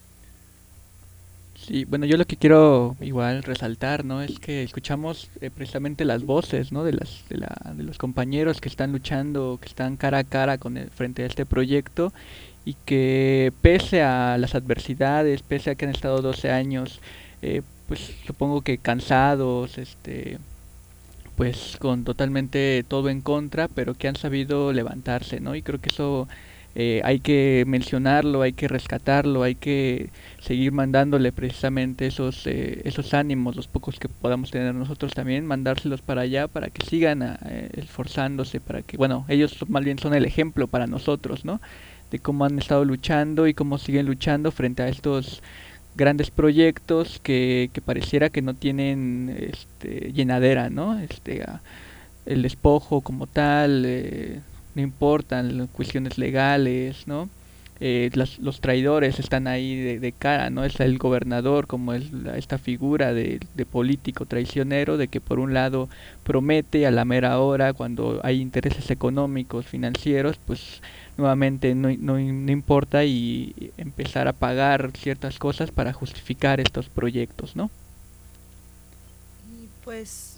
Sí, bueno, yo lo que quiero igual resaltar, ¿no? Es que escuchamos eh, precisamente las voces, ¿no? De las de, la, de los compañeros que están luchando, que están cara a cara con el, frente a este proyecto, y que pese a las adversidades, pese a que han estado doce años, eh, pues supongo que cansados, este pues con totalmente todo en contra, pero que han sabido levantarse, ¿no? Y creo que eso eh, hay que mencionarlo, hay que rescatarlo, hay que seguir mandándole precisamente esos eh, esos ánimos, los pocos que podamos tener nosotros también, mandárselos para allá para que sigan a, eh, esforzándose, para que, bueno, ellos más bien son el ejemplo para nosotros, ¿no? De cómo han estado luchando y cómo siguen luchando frente a estos grandes proyectos que, que pareciera que no tienen este, llenadera, ¿no? Este, a, el despojo como tal, eh, no importan cuestiones legales, ¿no? Eh, las, los traidores están ahí de, de cara, ¿no? Es el gobernador como es la, esta figura de, de político traicionero, de que por un lado promete a la mera hora, cuando hay intereses económicos, financieros, pues nuevamente no, no, no importa, y empezar a pagar ciertas cosas para justificar estos proyectos, ¿no? Y pues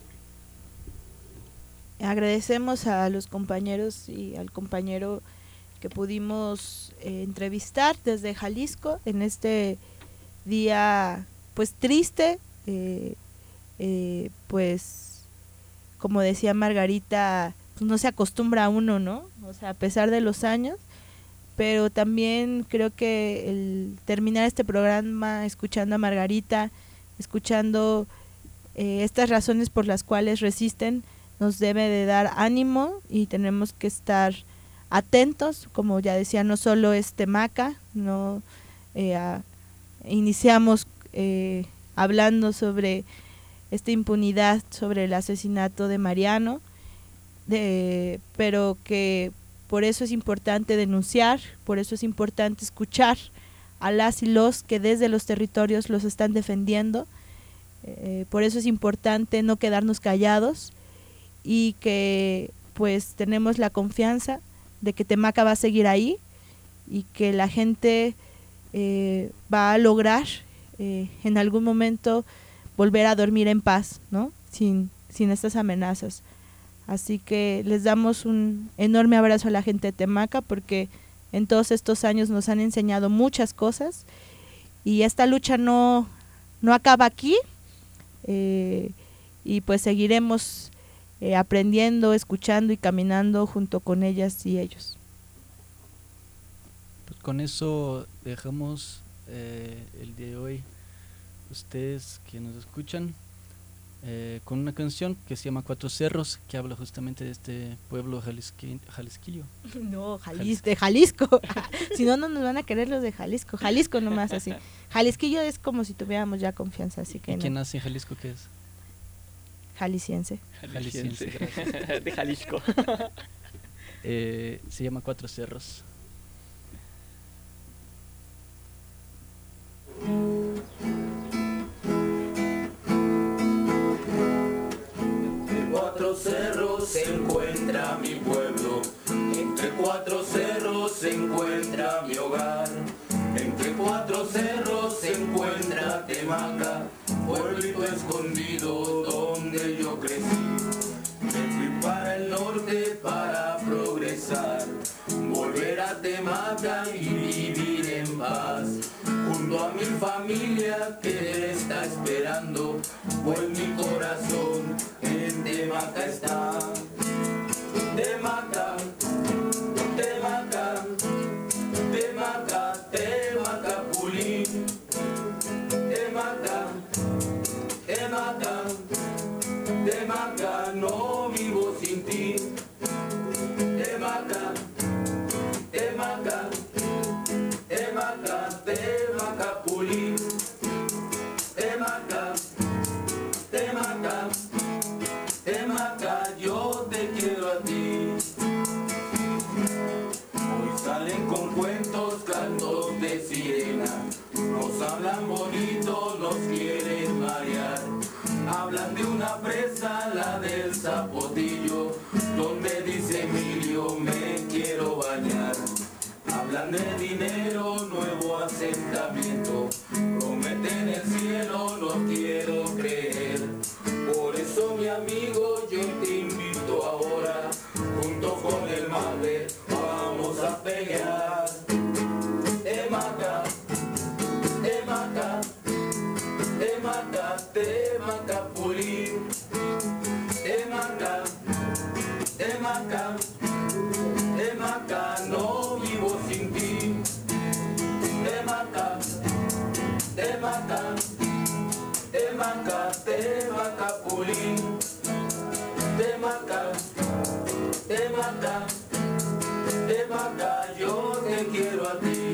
agradecemos a los compañeros y al compañero que pudimos eh, entrevistar desde Jalisco en este día pues triste, eh, eh, pues como decía Margarita, pues no se acostumbra a uno, ¿no? O sea, a pesar de los años, pero también creo que el terminar este programa escuchando a Margarita, escuchando eh, estas razones por las cuales resisten, nos debe de dar ánimo, y tenemos que estar atentos, como ya decía, no solo es Temaca, no eh, a, iniciamos eh, hablando sobre esta impunidad, sobre el asesinato de Mariano, de, pero que por eso es importante denunciar, por eso es importante escuchar a las y los que desde los territorios los están defendiendo, eh, por eso es importante no quedarnos callados, y que pues tenemos la confianza de que Temaca va a seguir ahí, y que la gente eh, va a lograr eh, en algún momento volver a dormir en paz, ¿no? Sin, sin estas amenazas. Así que les damos un enorme abrazo a la gente de Temaca, porque en todos estos años nos han enseñado muchas cosas, y esta lucha no, no acaba aquí, eh, y pues seguiremos eh, aprendiendo, escuchando y caminando junto con ellas y ellos. Pues con eso dejamos eh, el día de hoy, ustedes que nos escuchan, Eh, con una canción que se llama Cuatro Cerros, que habla justamente de este pueblo jalisqui, jalisquillo. No, Jalis, de Jalisco. Si no, no nos van a querer los de Jalisco. Jalisco nomás así. Jalisquillo es como si tuviéramos ya confianza, así que ¿Y no. quién nace en Jalisco qué es? Jalisciense. Jalisciense, gracias. De Jalisco. eh, se llama Cuatro Cerros. cuatro cerros se encuentra mi hogar. Entre cuatro cerros se encuentra Temaca, pueblito escondido donde yo crecí. Me fui para el norte para progresar, volver a Temaca y vivir en paz, junto a mi familia que está esperando, pues mi corazón en Temaca está. Temaca, Temaca, Temaca, Temacapulín. Temaca, Temaca, Temaca, no vivo sin ti. Temaca, Temaca, Temaca, Temacapulín. Temaca, Temaca, Temaca, yo te quiero a ti. Hoy salen con cuentos, cantos de sirena, nos hablan bonito, nos quieren marear. Hablan de una presa, la del Zapotillo, donde dice Emilio me quiero bañar. Hablan de dinero, nuevo asentamiento, prometen el cielo, no quiero creer. Por eso mi amigo yo te invito ahora, junto con el mate vamos a pelear. Temaca, Temaca, Temaca, Temacapulín. Temaca, Temaca, Temaca, no vivo sin ti. Temaca, Temaca, Temaca, Temacapulín. Temaca, Temaca, Temaca, yo te quiero a ti.